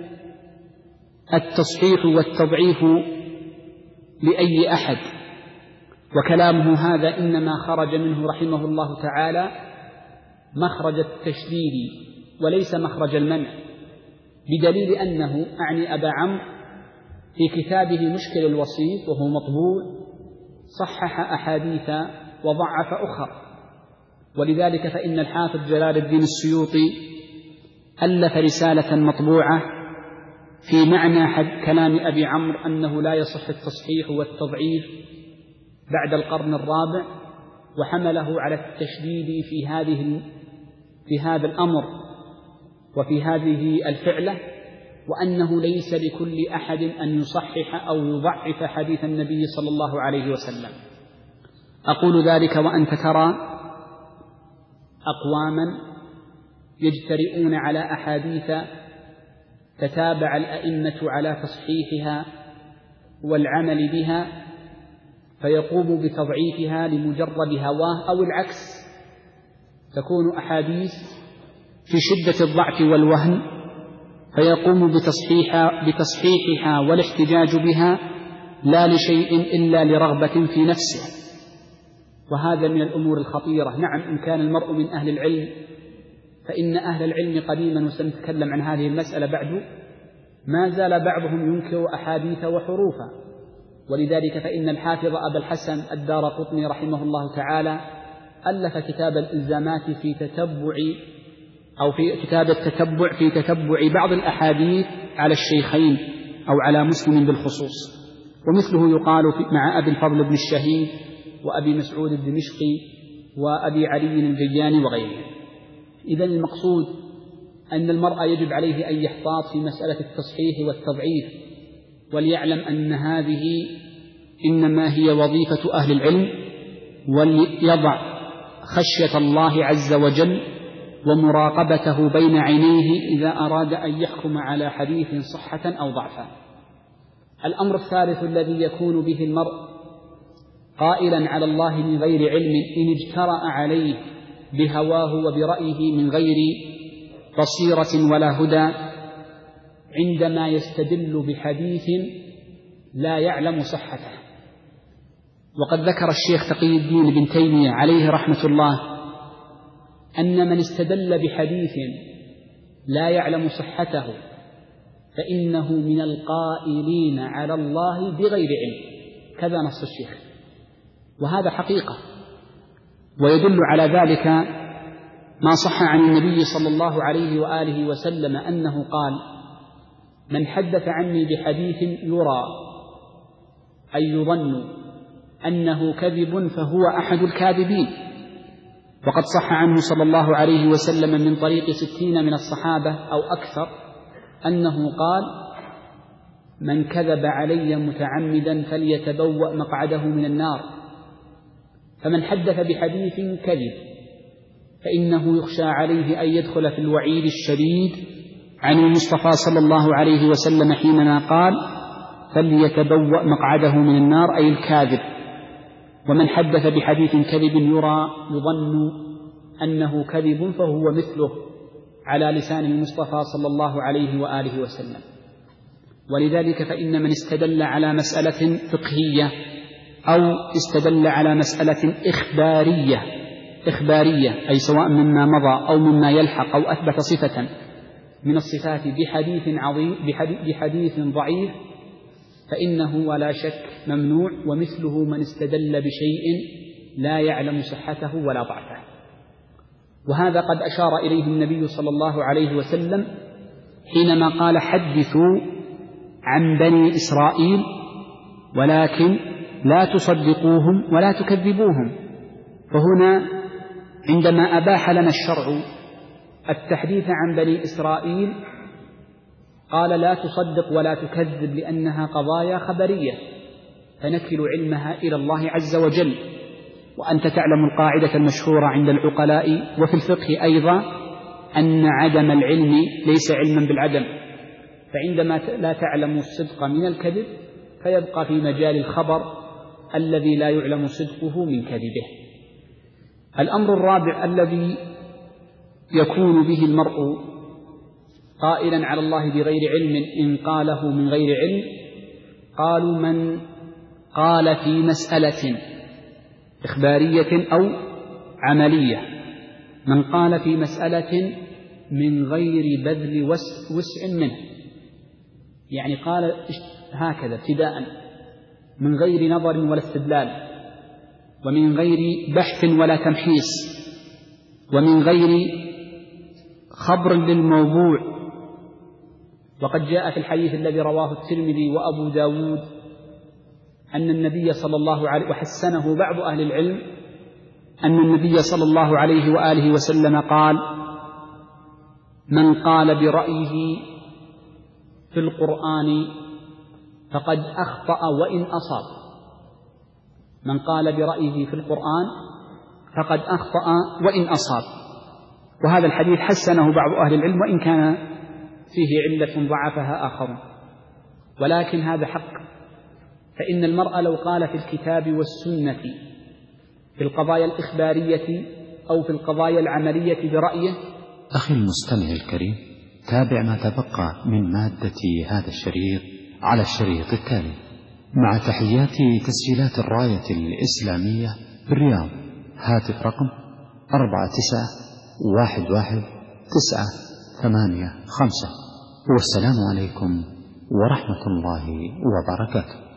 التصحيح والتضعيف لأي أحد، وكلامه هذا إنما خرج منه رحمه الله تعالى مخرج التشديد وليس مخرج المنع، بدليل أنه أعني أبا عمرو في كتابه مشكل الوسيط وهو مطبوع صحح أحاديث وضعف أخرى. ولذلك فإن الحافظ جلال الدين السيوطي ألف رسالة مطبوعة في معنى كلام أبي عمرو أنه لا يصح التصحيح والتضعيف بعد القرن الرابع، وحمله على التشديد في هذا الأمر وفي هذه الفعلة، وأنه ليس لكل أحد أن يصحح أو يضعف حديث النبي صلى الله عليه وسلم. أقول ذلك وأنت ترى أقواما يجترئون على أحاديث تتابع الأئمة على تصحيحها والعمل بها، فيقوم بتضعيفها لمجرد هواه، أو العكس، تكون أحاديث في شدة الضعف والوهن فيقوم بتصحيحها والاحتجاج بها لا لشيء إلا لرغبة في نفسه، وهذا من الأمور الخطيرة. نعم، إن كان المرء من أهل العلم، فإن أهل العلم قديما، وسنتكلم عن هذه المسألة بعد، ما زال بعضهم ينكر أحاديث وحروفا. ولذلك فإن الحافظ أبا الحسن الدارقطني رحمه الله تعالى ألف كتاب الإلزامات في تتبع أو في كتاب التتبع في تتبع بعض الأحاديث على الشيخين أو على مسلم بالخصوص، ومثله يقال مع أبي الفضل بن الشهيد وأبي مسعود الدمشقي وأبي علي الجياني وغيرهم. إذن المقصود أن المرء يجب عليه أن يحتاط في مسألة التصحيح والتضعيف، وليعلم أن هذه إنما هي وظيفة أهل العلم، وليضع خشية الله عز وجل ومراقبته بين عينيه إذا أراد أن يحكم على حديث صحة أو ضعفا. الأمر الثالث الذي يكون به المرء قائلا على الله من غير علم إن اجترأ عليه بهواه وبرأيه من غير بصيرة ولا هدى، عندما يستدل بحديث لا يعلم صحته. وقد ذكر الشيخ تقي الدين بن تيمية عليه رحمة الله أن من استدل بحديث لا يعلم صحته فإنه من القائلين على الله بغير علم، كذا نص الشيخ، وهذا حقيقة. ويدل على ذلك ما صح عن النبي صلى الله عليه وآله وسلم أنه قال: من حدث عني بحديث يرى أي يظن أنه كذب فهو أحد الكاذبين. وقد صح عنه صلى الله عليه وسلم من طريق 60 من الصحابة أو أكثر أنه قال: من كذب علي متعمدا فليتبوأ مقعده من النار. فمن حدث بحديث كذب فإنه يخشى عليه أن يدخل في الوعيد الشديد عن المصطفى صلى الله عليه وسلم حينما قال: فليتبوأ مقعده من النار، أي الكاذب. ومن حدث بحديث كذب يرى يظن أنه كذب فهو مثله على لسان المصطفى صلى الله عليه وآله وسلم. ولذلك فإن من استدل على مسألة فقهية أو استدل على مسألة إخبارية أي سواء مما مضى أو مما يلحق أو أثبت صفة من الصفات بحديث ضعيف فإنه ولا شك ممنوع، ومثله من استدل بشيء لا يعلم صحته ولا ضعفه. وهذا قد أشار إليه النبي صلى الله عليه وسلم حينما قال: حدثوا عن بني إسرائيل ولكن لا تصدقوهم ولا تكذبوهم. فهنا عندما أباح لنا الشرع التحديث عن بني إسرائيل قال: لا تصدق ولا تكذب، لأنها قضايا خبرية فنكل علمها إلى الله عز وجل. وأنت تعلم القاعدة المشهورة عند العقلاء وفي الفقه أيضا: أن عدم العلم ليس علما بالعدم، فعندما لا تعلم الصدق من الكذب فيبقى في مجال الخبر الذي لا يعلم صدقه من كذبه. الأمر الرابع الذي يكون به المرء قائلا على الله بغير علم إن قاله من غير علم، قالوا من قال في مسألة إخبارية أو عملية، من قال في مسألة من غير بذل وسع منه، يعني قال هكذا ابتداء من غير نظر ولا استدلال، ومن غير بحث ولا تمحيص، ومن غير خبر للموضوع. وقد جاء في الحديث الذي رواه الترمذي وأبو داود أن النبي صلى الله عليه وحسنه بعض أهل العلم أن النبي صلى الله عليه وآله وسلم قال: من قال برأيه في القرآن فقد أخطأ وإن أصاب. من قال برأيه في القرآن فقد أخطأ وإن أصاب. وهذا الحديث حسنه بعض أهل العلم وإن كان فيه علة ضعفها آخرون، ولكن هذا حق، فإن المرء لو قال في الكتاب والسنة في القضايا الإخبارية أو في القضايا العملية برأيه.
أخي المستمع الكريم، تابع ما تبقى من مادة هذا الشريط على الشريط التالي، مع تحيات تسجيلات الراية الإسلامية بالرياض. هاتف رقم 49111985. والسلام عليكم ورحمة الله وبركاته.